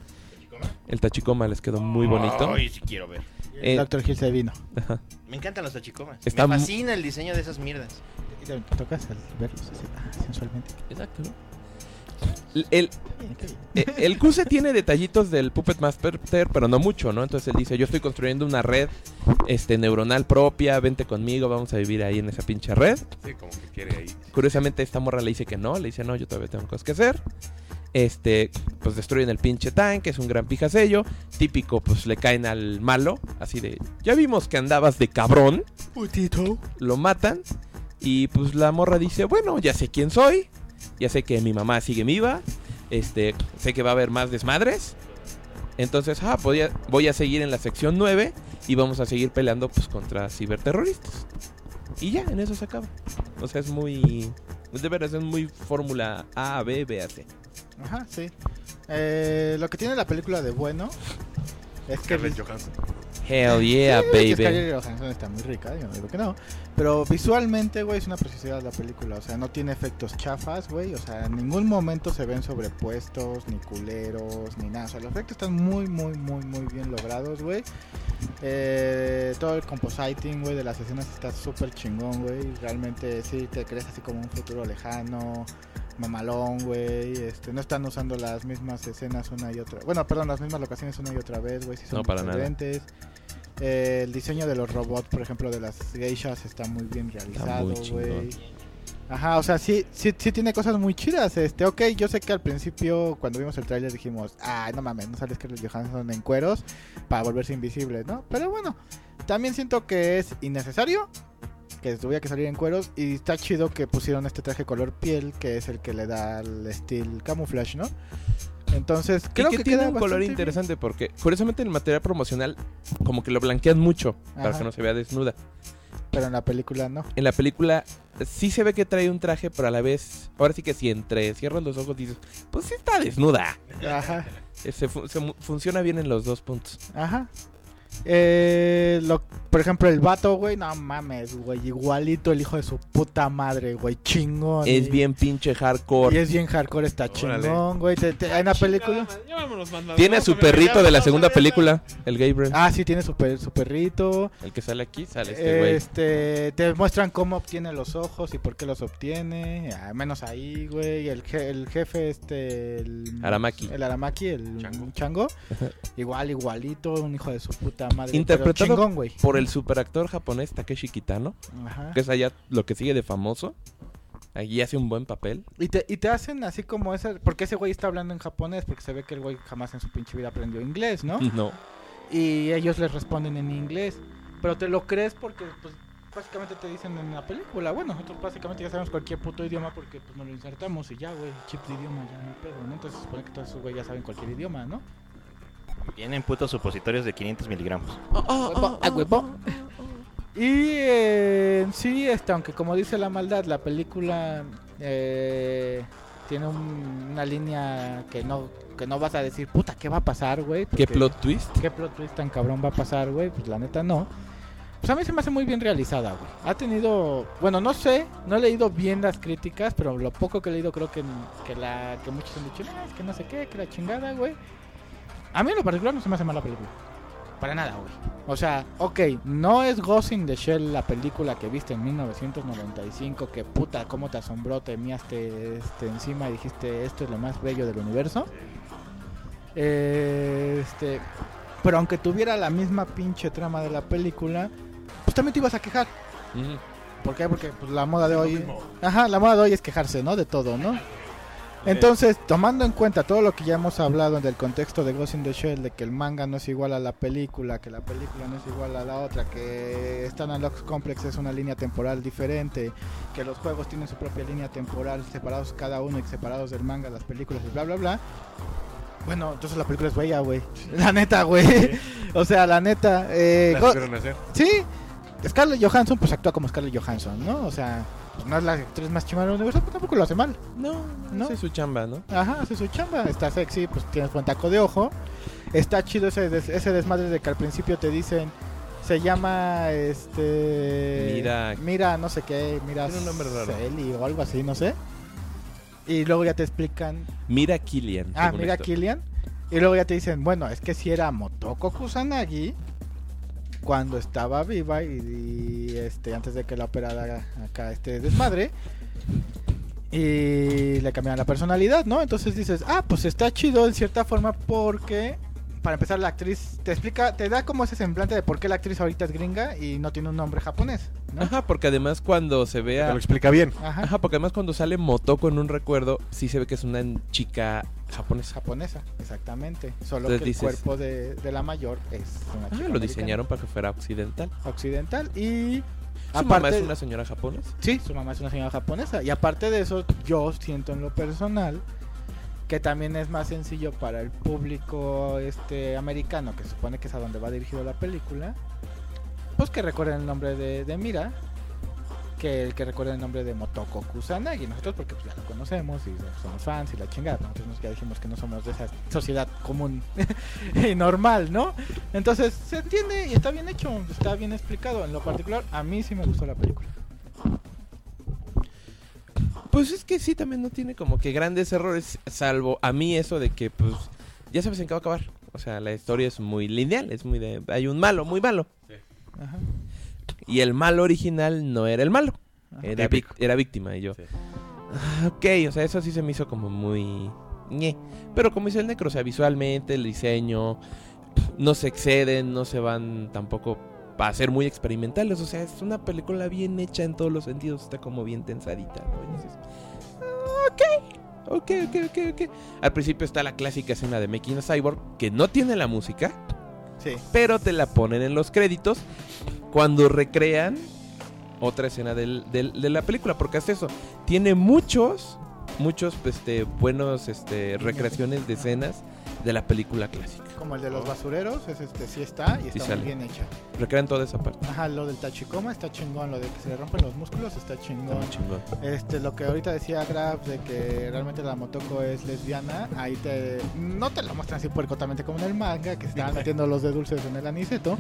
El Tachikoma les quedó muy bonito. Ay, sí quiero ver. Eh, Doctor Hill se vino. Ajá. Me encantan los tachicomas. Está Me mu- fascina el diseño de esas mierdas. Y te tocas al verlos así, ah, sensualmente. Exacto, ¿no? El, el, Bien, qué bien. eh, el Kuse tiene detallitos del Puppet Master, pero no mucho, ¿no? Entonces él dice, yo estoy construyendo una red este, neuronal propia, vente conmigo, vamos a vivir ahí en esa pinche red. Sí, como que quiere ahí. Curiosamente esta morra le dice que no, le dice, no, yo todavía tengo cosas que hacer. Este, pues destruyen el pinche tanque, es un gran pijasello. Típico, pues le caen al malo, así de, ya vimos que andabas de cabrón. Putito. Lo matan y pues la morra dice, bueno, ya sé quién soy, ya sé que mi mamá sigue viva, este, sé que va a haber más desmadres, entonces, ah, voy a, voy a seguir en la sección nueve y vamos a seguir peleando pues contra ciberterroristas. Y ya, en eso se acaba. O sea, es muy, de veras, es muy fórmula A, B, B, A, C. Ajá, sí. Eh, lo que tiene la película de bueno es que... Scarlett Johansson. Hell yeah, Sí, baby. Scarlett Johansson está muy rica, yo no digo que no. Pero visualmente, güey, es una preciosidad la película. O sea, no tiene efectos chafas, güey. O sea, en ningún momento se ven sobrepuestos, ni culeros, ni nada. O sea, los efectos están muy, muy, muy, muy bien logrados, güey. Eh, todo el compositing, güey, de las escenas está súper chingón, güey. Realmente sí te crees así como un futuro lejano, mamalón, güey. Este, no están usando las mismas escenas una y otra. Bueno, perdón, las mismas locaciones una y otra vez, güey. Sí son No, para nada. diferentes. Eh, el diseño de los robots, por ejemplo, de las geishas está muy bien realizado, muy chingón. güey. Ajá, o sea, sí, sí, sí tiene cosas muy chidas. Este, ok, yo sé que al principio, cuando vimos el tráiler, dijimos, ay, no mames, no sale Scarlett Johansson en cueros para volverse invisible, ¿no? Pero bueno, también siento que es innecesario que tuviera que salir en cueros. Y está chido que pusieron este traje color piel, que es el que le da el estilo camouflage, ¿no? Entonces, creo y que, que tiene queda un color bastante interesante porque, curiosamente, en el material promocional, como que lo blanquean mucho para Ajá. que no se vea desnuda. bien, pero en la película no. En la película sí se ve que trae un traje, pero a la vez, ahora sí que si entre cierras los ojos dices, pues sí está desnuda. Ajá, Eh, Se, fu- se mu- funciona bien en los dos puntos. ajá. Eh, lo, por ejemplo, el vato, güey, no mames, güey, igualito el hijo de su puta madre, güey, chingón. Es y- bien pinche Y hardcore. es bien hardcore, está Órale. chingón, güey. Te- te- en la película. Ya vámonos, mandado. Tiene a Vamos su ver, perrito ya de la vamos segunda a ver película, el Gabriel. Ah, sí, tiene su, per- su perrito. El que sale aquí, sale este güey. Este, te muestran cómo obtiene los ojos y por qué los obtiene. Al menos ahí, güey. El, je- el jefe, este. El, Aramaki. El Aramaki, el Chango. chango. Igual, igualito. Un hijo de su puta madre. Interpretado pero chingón, güey. Por el superactor japonés Takeshi Kitano, Ajá. que es allá lo que sigue de famoso. Allí hace un buen papel. Y te, y te hacen así como ese. Porque ese güey está hablando en japonés. Porque se ve que el güey jamás en su pinche vida aprendió inglés, ¿no? No. Y ellos les responden en inglés. Pero te lo crees porque, pues, básicamente te dicen en la película. Bueno, nosotros básicamente ya sabemos cualquier puto idioma porque, pues, nos lo insertamos y ya, güey. Chip de idioma, ya no hay pedo, ¿no? Entonces se supone que todos esos güey ya saben cualquier idioma, ¿no? Vienen putos supositorios de quinientos miligramos. Huevo, ah, huevo. Y eh, en sí, este, aunque como dice la maldad, la película eh, tiene un- una línea que no que no vas a decir, puta, ¿qué va a pasar, güey? ¿Qué Porque- plot twist? ¿Qué plot twist tan cabrón va a pasar, güey? Pues la neta no. Pues a mí se me hace muy bien realizada, güey. Ha tenido, bueno, no sé, no he leído bien las críticas, pero lo poco que he leído creo que, que la que muchos han dicho, "Ah, es que no sé qué, que la chingada, güey." A mí en lo particular no se me hace mala película. Para nada, güey. O sea, ok, no es Ghost in the Shell la película que viste en mil novecientos noventa y cinco, que puta, cómo te asombró, te miaste este, encima y dijiste, esto es lo más bello del universo. Eh, este, pero aunque tuviera la misma pinche trama de la película, pues también te ibas a quejar. Ujú. ¿Por qué? Porque pues, la moda de hoy, ajá, la moda de hoy es quejarse, ¿no? De todo, ¿no? Entonces, tomando en cuenta todo lo que ya hemos hablado del contexto de Ghost in the Shell, de que el manga no es igual a la película, que la película no es igual a la otra, que Stan and Lux Complex es una línea temporal diferente, que los juegos tienen su propia línea temporal, separados cada uno y separados del manga, las películas y bla, bla, bla. Bueno, entonces la película es bella, güey. La neta, güey. O sea, la neta. Eh, La Go- supieron hacer. sí, Scarlett Johansson pues actúa como Scarlett Johansson, ¿no? O sea, pues, no es la actriz más chingona del universo, pero tampoco lo hace mal. No, ¿No? no es su chamba, ¿no? Ajá, hace su chamba, está sexy, pues tiene buen taco de ojo. Está chido ese, des- ese desmadre de que al principio te dicen, se llama, este... Mira- Mira, no sé qué, mira... Tiene un nombre raro. Celi o algo así, no sé. Y luego ya te explican, Mira Killian. ah, según mira esto. Killian. Y luego ya te dicen, bueno, es que si era Motoko Kusanagi cuando estaba viva y, y, este antes de que la operara acá este desmadre. Y le cambiaron la personalidad, ¿no? Entonces dices, ah, pues está chido en cierta forma porque, para empezar, la actriz te explica, te da como ese semblante de por qué la actriz ahorita es gringa y no tiene un nombre japonés, ¿no? Ajá, porque además cuando se Te vea... lo explica bien. Ajá, Ajá, porque además cuando sale Motoko en un recuerdo, sí se ve que es una chica japonesa. japonesa, exactamente. Solo Entonces que dices- el cuerpo de, de la mayor es una Ah, chica lo americana, diseñaron para que fuera occidental. occidental y... Su mamá es una señora japonesa. Sí, su mamá es una señora japonesa. Y aparte de eso, yo siento en lo personal que también es más sencillo para el público este americano, que se supone que es a donde va dirigido la película, pues que recuerden el nombre de, de Mira, que el que recuerden el nombre de Motoko Kusanagi. Nosotros porque pues, ya lo conocemos y somos fans y la chingada. Nosotros nos- ya dijimos que no somos de esa sociedad común y normal, ¿no? Entonces se entiende y está bien hecho, está bien explicado. En lo particular, a mí sí me gustó la película. Pues es que sí, también no tiene como que grandes errores, salvo a mí eso de que, pues, ya sabes en qué va a acabar. O sea, la historia es muy lineal, es muy de... Hay un malo, muy malo. Ajá. Y el malo original no era el malo, Ajá. era, vic- era víctima. Y yo, Sí. ah, ok, o sea, eso sí se me hizo como muy... ñe. Pero como dice el Necro, o sea, visualmente, el diseño, no se exceden, no se van tampoco a ser muy experimentales. O sea, es una película bien hecha en todos los sentidos, está como bien tensadita, ¿no? Y dices, ah, ok, ok, ok, ok, ok. Al principio está la clásica escena de Making a Cyborg, que no tiene la música, Sí. pero te la ponen en los créditos cuando recrean otra escena del, del- de la película, porque hace eso. Tiene muchos, muchos este, buenos este, recreaciones de escenas de la película clásica. Como el de los basureros, es este sí está y Sí está sale. muy bien hecha. Recrean toda esa parte. Ajá, lo del tachikoma está chingón, lo de que se le rompen los músculos está chingón. Está chingón. Este, lo que ahorita decía Graf de que realmente la Motoko es lesbiana, ahí te no te lo muestran así puercotamente como en el manga, que se estaban metiendo los de dulces en el aniceto.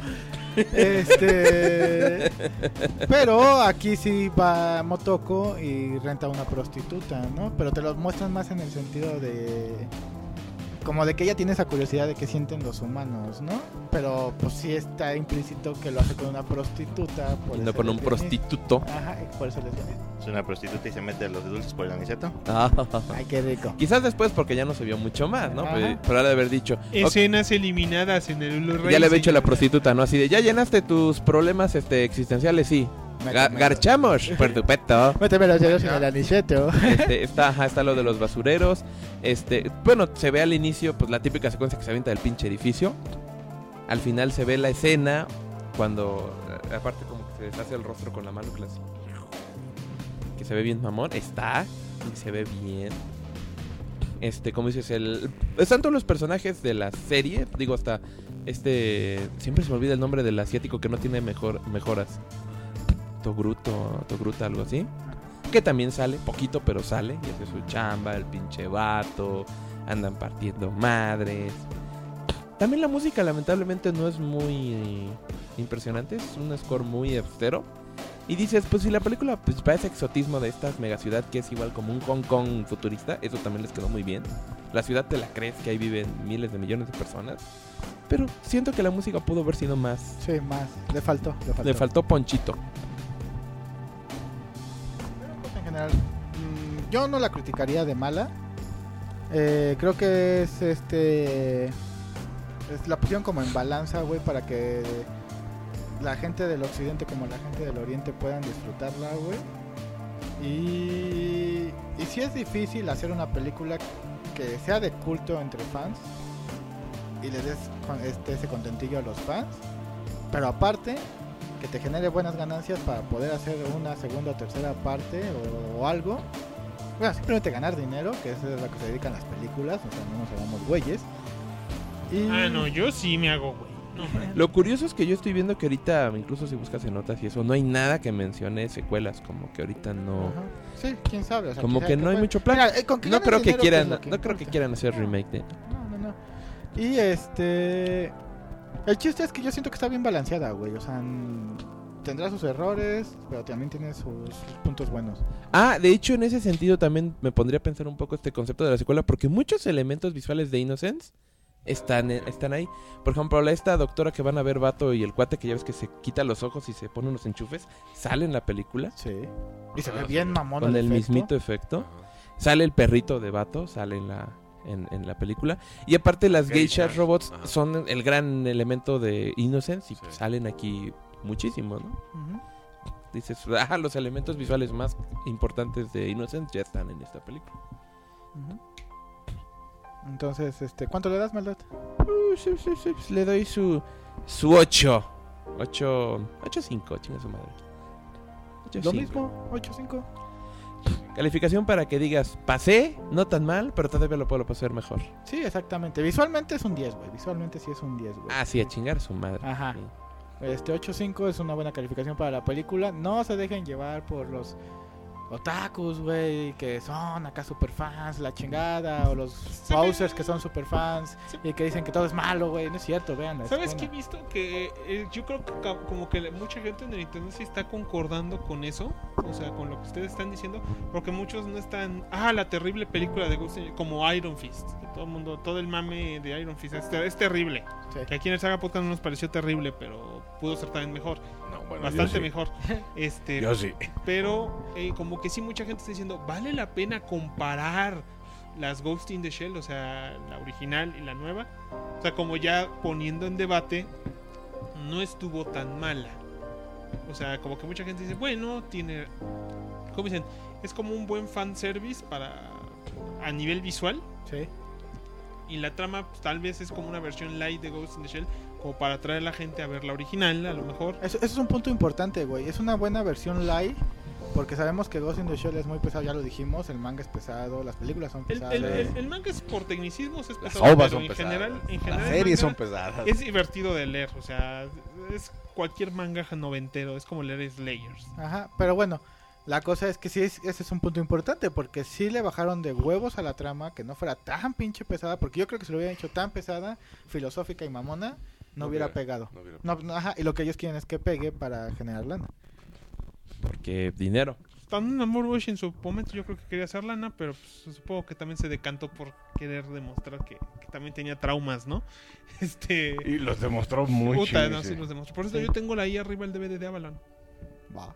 Este, pero aquí sí va Motoko y renta una prostituta, ¿no? Pero te lo muestran más en el sentido de como de que ella tiene esa curiosidad de qué sienten los humanos, ¿no? Pero pues sí está implícito que lo hace con una prostituta. Por Y no ese con un lesbianismo. prostituto. Ajá, y por eso lesbianismo. Es una prostituta y se mete los de dulces por el aniceto. Ay, qué rico. Quizás después porque ya no se vio mucho más, ¿no? Ajá. Pero, pero ha de haber dicho. "Ok". Escenas eliminadas en el Blu-ray. Ya le había dicho a la señora. prostituta, ¿no? Así de, ¿ya llenaste tus problemas este, existenciales? Sí. Ga- Métemelo. garchamos, por tu peto. Méteme los dedos en el aniceto. Este, está, ajá, está lo de los basureros. Este, bueno, se ve al inicio, pues la típica secuencia que se avienta del pinche edificio. Al final se ve la escena cuando, a- aparte como que se deshace el rostro con la mano, que, las- que se ve bien mamón. Está, y se ve bien. Este, como dices, el están todos los personajes de la serie. Digo, hasta este, siempre se me olvida el nombre del asiático que no tiene mejor, mejoras. Togruto, Togruta, algo así. Que también sale, poquito, pero sale. Y hace su chamba, el pinche vato. Andan partiendo madres. También la música, lamentablemente, no es muy impresionante. Es un score muy austero. Y dices, pues si la película pues, para ese exotismo de esta megaciudad que es igual como un Hong Kong futurista, eso también les quedó muy bien. La ciudad te la crees que ahí viven miles de millones de personas. Pero siento que la música pudo haber sido más. Sí, más. Le faltó. Le faltó. Le faltó ponchito. En general, mm, yo no la criticaría de mala. Eh, creo que es este. Es la pusieron como en balanza, güey, para que la gente del occidente como la gente del oriente puedan disfrutarla, güey. Y. Y sí es difícil hacer una película que sea de culto entre fans y le des con- este, ese contentillo a los fans, pero aparte que te genere buenas ganancias para poder hacer una segunda o tercera parte o, o algo. Bueno, simplemente ganar dinero, que eso es a lo que se dedican las películas, o sea, no nos hagamos güeyes. Y... Ah, no, yo sí me hago, güey. No, hombre. Lo curioso es que yo estoy viendo que ahorita, incluso si buscas en notas y eso, no hay nada que mencione secuelas, como que ahorita no... Ajá. Sí, quién sabe. O sea, Como quizá que no hay puede- mucho plan. Mira, eh, con que No ganes creo que dinero, quieran, es lo que no creo que importa. quieran hacer remake de... No, no, no. Y este... El chiste es que yo siento que está bien balanceada, güey. O sea, n- tendrá sus errores, pero también tiene sus puntos buenos. Ah, de hecho, en ese sentido también me pondría a pensar un poco este concepto de la secuela, porque muchos elementos visuales de Innocence están, eh, están ahí. Por ejemplo, la- esta doctora que van a ver Vato y el cuate que ya ves que se quita los ojos y se pone unos enchufes, sale en la película Sí. Y se Ah, ve sí. bien mamón con el efecto. mismito efecto. Sale el perrito de Vato, sale en la, en, en la película. Y aparte las geishas Geishas, robots ajá. son el gran elemento de Innocence y Sí. pues, salen aquí muchísimo, ¿no? Ujú. Dices, ah, los elementos visuales más importantes de Innocence ya están en esta película. Ujú. Entonces, este, ¿cuánto le das, Maldad? Uh, sí, sí, sí, pues le doy su su ocho. ocho cinco, chinga su madre. ocho Lo cinco. mismo, ocho cinco. Calificación para que digas, pasé, no tan mal, pero todavía lo puedo pasar mejor. Sí, exactamente. Visualmente es un diez, güey. Visualmente sí es un diez, güey. Ah, sí, a chingar a su madre. Ajá. Sí. Este ocho cinco es una buena calificación para la película. No se dejen llevar por los otakus, güey, que son acá super fans, la chingada, o los Bowsers que son super fans y que dicen que todo es malo, güey. No es cierto, vean. ¿Sabes qué he visto? Que eh, yo creo que ca- como que la- mucha gente en el internet sí está concordando con eso, o sea, con lo que ustedes están diciendo, porque muchos no están, ah, la terrible película de Ghost in- como Iron Fist, que todo el mundo, todo el mame de Iron Fist es, ter- es terrible, Sí. que aquí en el Saga Podcast no nos pareció terrible, pero pudo ser también mejor, No, bueno, bastante yo sí. mejor, este, Yo sí. pero eh, como que sí mucha gente está diciendo, vale la pena comparar las Ghost in the Shell, o sea, la original y la nueva, o sea, como ya poniendo en debate, no estuvo tan mala. O sea, como que mucha gente dice, bueno, tiene, ¿cómo dicen? Es como un buen fanservice para a nivel visual, Sí. y la trama pues, tal vez es como una versión light de Ghost in the Shell, como para atraer a la gente a ver la original, a lo mejor. Eso, eso es un punto importante, güey. Es una buena versión light. Porque sabemos que Ghost in the Shell es muy pesado, ya lo dijimos, el manga es pesado, las películas son El, pesadas. el, el, el manga es por tecnicismos, es Las pesado, ovas pero son en pesadas. general, en general Las el series son manga pesadas. es divertido de leer, o sea, es cualquier manga noventero, es como leer Slayers. Ajá, pero bueno, la cosa es que sí, es, ese es un punto importante, porque sí le bajaron de huevos a la trama, que no fuera tan pinche pesada, porque yo creo que si lo hubieran hecho tan pesada, filosófica y mamona, no, No hubiera, hubiera- pegado. no hubiera No, no, ajá, y lo que ellos quieren es que pegue para generar lana. Porque dinero. También Amor Bush en su momento yo creo que quería hacer lana, pero pues, supongo que también se decantó por querer demostrar que, que también tenía traumas, ¿no? Este... Y los demostró muy Puta, chido, no, sí. sí los demostró. Por eso Sí. yo tengo la ahí arriba el D V D de Avalon. Va.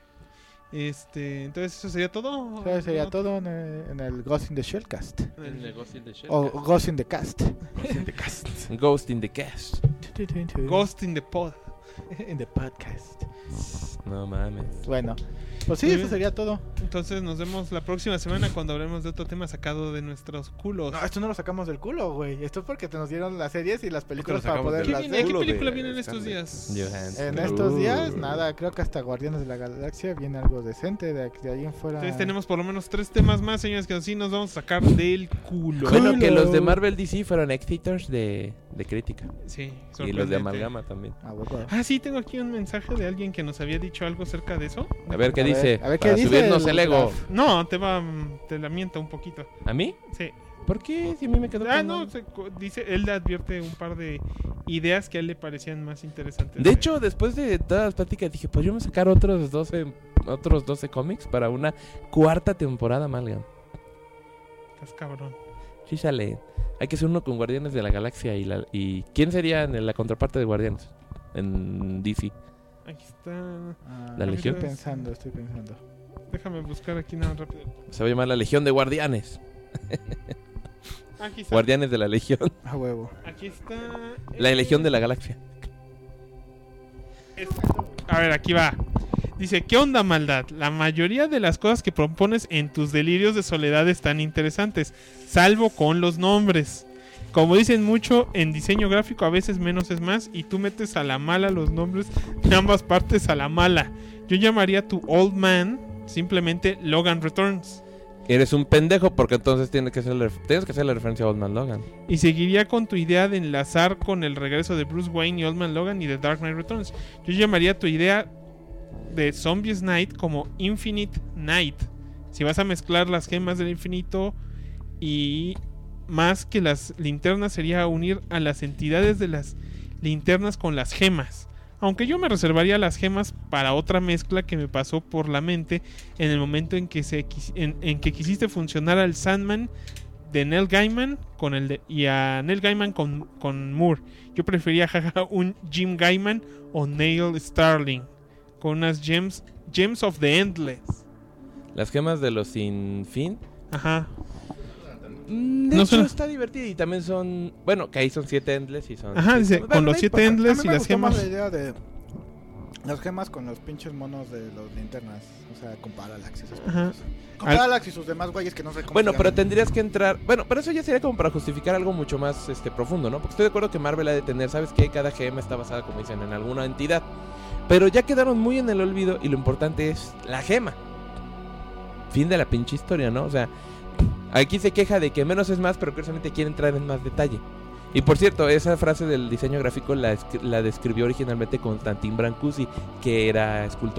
Este, entonces eso sería todo. Eso sería ¿No? todo en el, en el Ghost in the Shell cast. En el- Ghost in the Shell. O Ghost in the Cast. Ghost in the Cast. Ghost in the Pod. in the podcast. No mames. Bueno, pues sí, Muy eso bien. sería todo. Entonces nos vemos la próxima semana cuando hablemos de otro tema sacado de nuestros culos. No, esto no lo sacamos del culo, güey. Esto es porque te nos dieron las series y las películas Porque lo para sacamos ¿Qué, poderlas viene, ver. ¿Qué culo de película viene en estos Stanley. días? Johansson. En estos Uh. días, nada, creo que hasta Guardianes de la Galaxia viene algo decente. De, de ahí en fuera. Entonces tenemos por lo menos tres temas más, señores, que así nos vamos a sacar del culo. Bueno, Culo. que los de Marvel D C fueron éxitos de, de crítica. Sí, Y los sorprendente. de Amalgama también. Ah, huevo. Ah, sí, tengo aquí un mensaje de alguien que nos había dicho algo acerca de eso. A ver qué A ver, dice. a ver qué para dice subirnos el el ego. graf. No, te va, te la mienta un poquito. ¿A mí? Sí. ¿Por qué? Si a mí me quedó Ah, con- no, se co- dice, él le advierte un par de ideas que a él le parecían más interesantes. De hecho, después de todas las pláticas dije, pues yo me sacar otros doce, otros doce cómics para una cuarta temporada Amalgam. estás cabrón. Sí sale. Hay que hacer uno con Guardianes de la Galaxia y la y ¿quién sería en la contraparte de Guardianes? En D C. Aquí está. Ah, La Legión. Estoy pensando, estoy pensando. Déjame buscar aquí nada rápido. Se va a llamar la Legión de Guardianes. Aquí está. Guardianes de la Legión. A huevo. Aquí está. La eh, Legión de la Galaxia. es- A ver, aquí va. Dice, ¿qué onda, maldad? La mayoría de las cosas que propones en tus delirios de soledad están interesantes, salvo con los nombres. Como dicen mucho en diseño gráfico, a veces menos es más, y tú metes a la mala los nombres de ambas partes a la mala. Yo llamaría a tu Old Man simplemente Logan Returns. Eres un pendejo porque entonces tienes que hacerle, tienes que hacerle referencia a Old Man Logan. Y seguiría con tu idea de enlazar con el regreso de Bruce Wayne y Old Man Logan y de Dark Knight Returns. Yo llamaría tu idea de Zombies Night como Infinite Night. Si vas a mezclar las gemas del infinito y más que las linternas sería unir a las entidades de las linternas con las gemas. Aunque yo me reservaría las gemas para otra mezcla que me pasó por la mente en el momento en que se quis- en, en que quisiste funcionar al Sandman de Neil Gaiman con el de, y a Neil Gaiman con, con Moore. Yo prefería jaja, un Jim Gaiman o Neil Starling con unas gems gems of the Endless. Las gemas de los sin fin. Ajá. Mm, De No hecho, suena- está divertido y también son... Bueno, que ahí son siete Endless y son... Ajá, sí, dice, son- con bueno, los no siete importa. A Endless mí y me las gustó más gemas. la idea de las gemas con los pinches monos de los linternas. O sea, con Parallax y esas Ajá. cosas. Con Al- Parallax y sus demás güeyes que no sé cómo Bueno, se pero llaman. tendrías que entrar... Bueno, pero eso ya sería como para justificar algo mucho más este profundo, ¿no? Porque estoy de acuerdo que Marvel ha de tener... ¿Sabes qué? Cada gema está basada, como dicen, en alguna entidad. Pero ya quedaron muy en el olvido y lo importante es la gema. Fin de la pinche historia, ¿no? O sea, aquí se queja de que menos es más, pero curiosamente quiere entrar en más detalle. Y por cierto, esa frase del diseño gráfico la, escri- la describió originalmente Constantin Brancusi, que era escultor.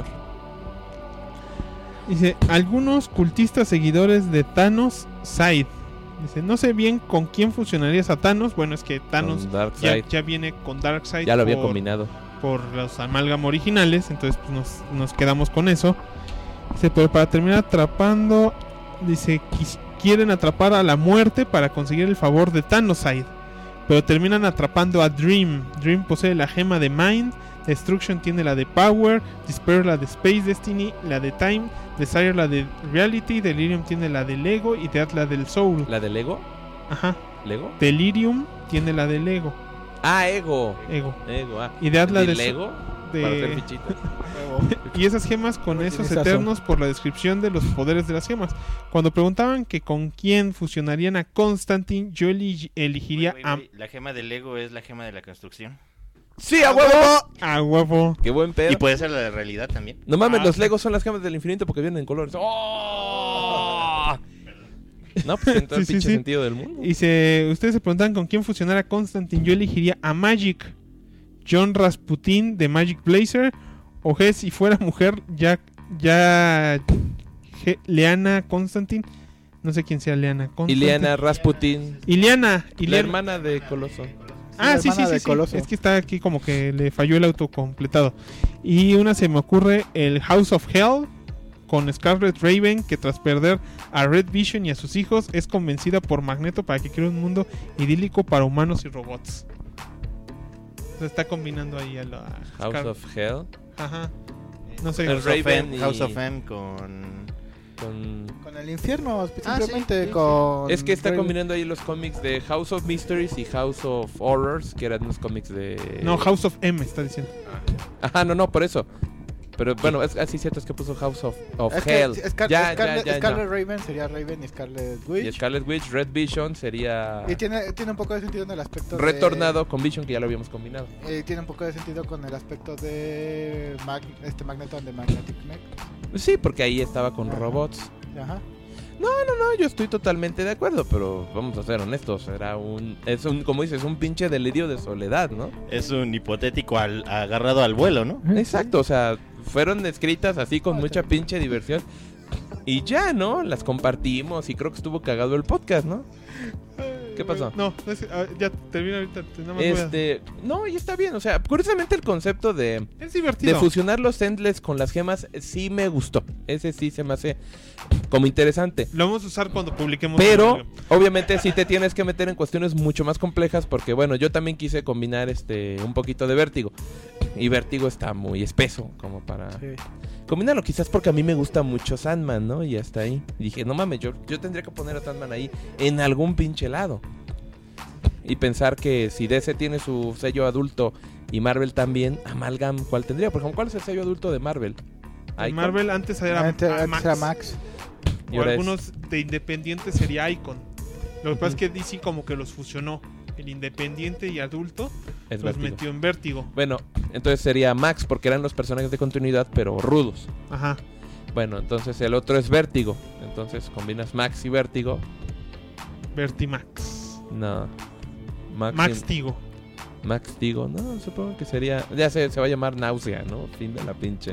Dice, algunos cultistas seguidores de Thanos Side. Dice, no sé bien con quién fusionarías a Thanos. Bueno, es que Thanos Con ya, Darkseid. ya viene con Darkseid. Ya lo había por- combinado. por los Amalgam originales, entonces pues, nos, nos quedamos con eso. Dice, pero para terminar atrapando, dice, quis- quieren atrapar a la muerte para conseguir el favor de Thanoside, pero terminan atrapando a Dream. Dream posee la gema de Mind, Destruction tiene la de Power, Despair la de Space Destiny, la de Time, Desire la de Reality, Delirium tiene la del Ego y Death la del Soul. ¿La de Lego? Ajá. ¿Lego? Delirium tiene la del Ego. Ah, Ego. Ego. Ego, ah. Y Death la ¿De de Lego? de... Para hacer fichitas. Y esas gemas con esos Utilizazo. eternos por la descripción de los poderes de las gemas. Cuando preguntaban que con quién fusionarían a Constantine, yo eli- elegiría Güey, güey, güey, La gema del Lego es la gema de la construcción. ¡Sí, a huevo! a, a huevo. ¡Qué buen pedo! Y puede ser la de realidad también. No mames, Ah, los sí. Legos son las gemas del infinito porque vienen en colores. ¡Oh! No, pues tiene todo el Sí, sí, pinche sí. sentido del mundo. Y se, ustedes se preguntan con quién fusionar a Constantine, yo elegiría a Magic. John Rasputin de Magic Blazer. O G, si fuera mujer, ya... ya G- Leana Constantine. No sé quién sea Leana Constantine. Ileana Rasputin, Ileana. la Ileana. hermana de Coloso. Ah, la sí, sí, hermana sí, de sí. Coloso. Es que está aquí como que le falló el autocompletado. Y una se me ocurre el House of Hell con Scarlet Raven, que tras perder a Red Vision y a sus hijos es convencida por Magneto para que quiera un mundo idílico para humanos y robots. Se está combinando ahí a la House Scar- of Hell. Ajá. No sé. El House of Raven M, y- House of M con... Con... Con el infierno, Ah, simplemente sí, sí, con... Es que está Raven. combinando ahí los cómics de House of Mysteries y House of Horrors, que eran unos cómics de... No, House of M está diciendo. Ajá, no, no, por eso. Pero bueno, es así cierto, es que puso House of, of Es que Hell. Scar- ya, Scarlet, ya, ya, Scarlet ya. Raven sería Raven y Scarlet Witch. Y Scarlet Witch, Red Vision sería Y tiene, tiene un poco de sentido en el aspecto retornado con Vision, que ya lo habíamos combinado. de... eh, tiene un poco de sentido con el aspecto de Mag- este Magneto de Magnetic Mech. Sí, porque ahí estaba con Ajá. robots. Ajá. No, yo estoy totalmente de acuerdo, pero vamos a ser honestos, era un... Es un, como dices, un pinche delirio de soledad, ¿no? Es un hipotético al- agarrado al vuelo, ¿no? Exacto, o sea, fueron escritas así con mucha pinche diversión. Y ya, ¿no? Las compartimos y creo que estuvo cagado el podcast, ¿no? ¿Qué pasó? No, no es- ah, ya termina ahorita. Nada más voy a- Este... No, y está bien, o sea, curiosamente el concepto de... Es De divertido. fusionar los Endless con las gemas sí me gustó. Ese sí se me hace como interesante. Lo vamos a usar cuando publiquemos. Pero, el- obviamente, sí te tienes que meter en cuestiones mucho más complejas. Porque, bueno, yo también quise combinar este un poquito de Vértigo. Y Vértigo está muy espeso como para Sí. combinarlo. Quizás porque a mí me gusta mucho Sandman, ¿no? Y hasta ahí. Y dije, no mames, yo, yo tendría que poner a Sandman ahí en algún pinche lado. Y pensar que si D C tiene su sello adulto y Marvel también, Amalgam, ¿cuál tendría? Por ejemplo, ¿cuál es el sello adulto de Marvel? En Icon. Marvel antes era, Antes- ah, antes Max. era Max. Y O ahora es- algunos de Independiente sería Icon. Lo que pasa es Ujú. que D C como que los fusionó. El Independiente y adulto es los Vértigo. metió en Vértigo. Bueno, entonces sería Max porque eran los personajes de continuidad pero rudos. Ajá. Bueno, entonces el otro es Vértigo. Entonces combinas Max y Vértigo. Vertimax. No. Max, Max y- Tigo. Max digo, no, supongo que sería... Ya sé, se va a llamar Náusea, ¿no? Fin de la pinche...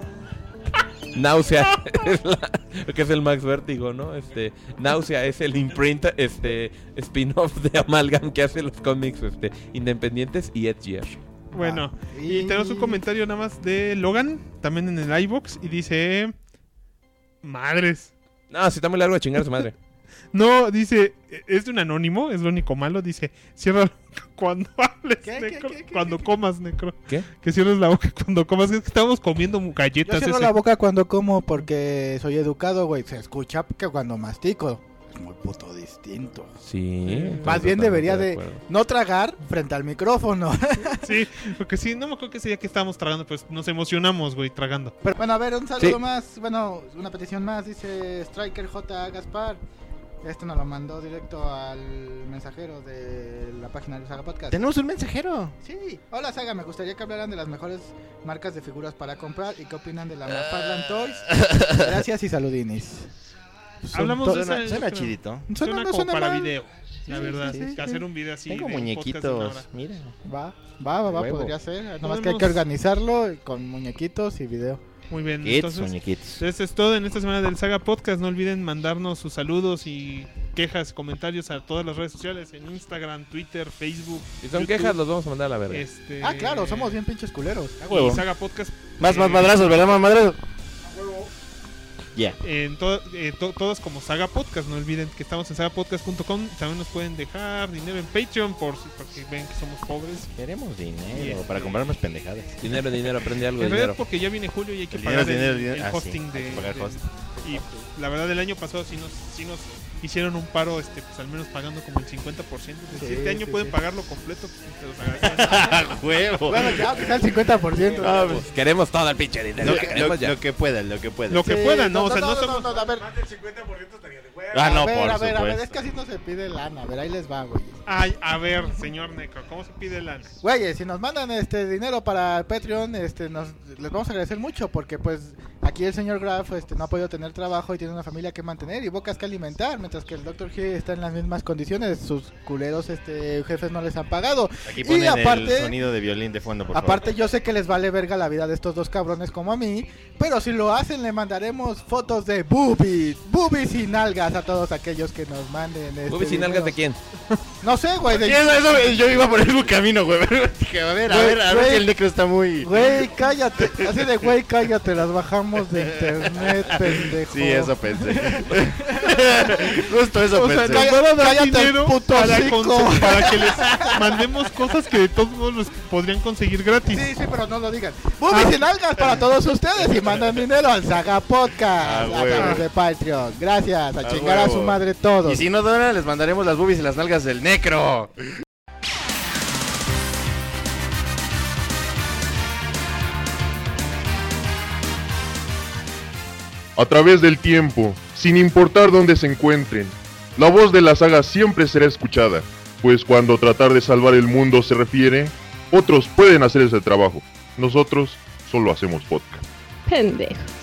Náusea es la- que es el Max Vértigo, ¿no? Este, Náusea es el imprint, este, spin-off de Amalgam que hace los cómics este, independientes y Edgier. Bueno. Ah, Y tenemos un comentario nada más de Logan. También en el iVoox. Y dice... Madres. No, si está muy largo de chingar a su madre. No, dice... Es de un anónimo. Es lo único malo. Dice... Cierra la boca cuando hables, ¿Qué, qué, Necro. qué, qué, Cuando qué, comas, Necro. ¿Qué? Que cierres la boca cuando comas. Es que estamos comiendo Yo galletas. cierro ese. la boca cuando como porque soy educado, güey. Se escucha que cuando mastico. Es muy puto distinto. Sí. estoy Más bien totalmente debería de acuerdo. no tragar frente al micrófono. Sí, porque sí, no me acuerdo que ese día que estábamos tragando, pues nos emocionamos, güey, tragando. Pero bueno, a ver, un saludo Sí. más. Bueno, una petición más. Dice Striker J. Gaspar. Este nos lo mandó directo al mensajero de la página de Saga Podcast. Tenemos un mensajero. Sí. Hola Saga, me gustaría que hablaran de las mejores marcas de figuras para comprar y qué opinan de la McFarlane Toys. Gracias y saludinis. Son Hablamos to- de esa- Suena, suena yo creo. chidito. Suena, Suena no como suena para mal. video, la Sí, verdad. sí, sí, que sí. hacer un video así. Tengo de un podcast de una muñequitos. hora. Mira. Va, va, va, va, Huevo. podría ser. Nada más que hay Podemos- que organizarlo con muñequitos y video. Muy bien, Kids, entonces. muñequitos. Eso es todo en esta semana del Saga Podcast. No olviden mandarnos sus saludos y quejas, comentarios a todas las redes sociales: en Instagram, Twitter, Facebook. Si son YouTube. quejas, los vamos a mandar a la verga. Este, Ah, claro, somos bien pinches culeros. y Huevo. Saga Podcast. Más, eh, más madrazos, ¿verdad? Más madrazos. Ya. En to- eh, to- todas como Saga Podcast. No olviden que estamos en saga podcast punto com. También nos pueden dejar dinero en Patreon por si porque ven que somos pobres. Queremos dinero Y este- para comprar más pendejadas. Dinero, dinero, aprende algo de En realidad dinero. porque ya viene julio y hay que El pagar dinero, el, dinero, el dinero. Ah, hosting sí, de, hay que pagar de- host. y la verdad el año pasado sí nos, sí nos hicieron un paro, este, pues al menos pagando como el cincuenta por ciento. Si Sí, este año sí, pueden sí. pagarlo completo, pues te los agradecen. ¡Huevo! Bueno, ya, que sea el cincuenta por ciento. Ah, pues, queremos todo el pinche dinero. Lo que que, queremos lo, ya. lo que puedan, lo que puedan. Lo que Sí, puedan, ¿no? O sea, no, no, no, somos... no, a ver, Ah, no, a ver, por a ver, a ver, es supuesto. que así no se pide lana, a ver, ahí les va, güey. Ay, a ver, señor Necro, ¿cómo se pide lana? Güey, si nos mandan este dinero para Patreon, este, nos, les vamos a agradecer mucho porque pues aquí el señor Graf este, no ha podido tener trabajo y tiene una familia que mantener y bocas que alimentar, mientras que el doctor G está en las mismas condiciones, sus culeros este, jefes no les han pagado. Aquí Y ponen aparte- el sonido de violín de fondo, por Aparte yo sé que les vale verga la vida de estos dos cabrones como a mí, pero si lo hacen le mandaremos fotos de boobies, boobies y nalgas a todos aquellos que nos manden este ¿Bubis y dinero. nalgas de quién? No sé, güey, favor. de... Sí, eso- eso- yo iba por el mismo camino, güey. Dije, a ver, a Güey, ver, a ver güey. si el necro está muy... Güey, cállate, así de güey, cállate, las bajamos de internet, pendejo. Sí, eso pensé. Justo eso O sea, pensé. nos van a dar Cállate el dinero puto para, hocico. conse- para que les mandemos cosas que de todos modos los podrían conseguir gratis. Sí, sí, pero no lo digan. Boobies y nalgas para todos ustedes y mandan dinero al Saga Podcast Ah, a huevo. través de Patreon. Gracias, a Ah, chingar a huevo. su madre todos. Y si no donan, les mandaremos las boobies y las nalgas del necro. A través del tiempo, sin importar dónde se encuentren, la voz de la saga siempre será escuchada, pues cuando tratar de salvar el mundo se refiere, otros pueden hacer ese trabajo. Nosotros solo hacemos podcast. Pendejo.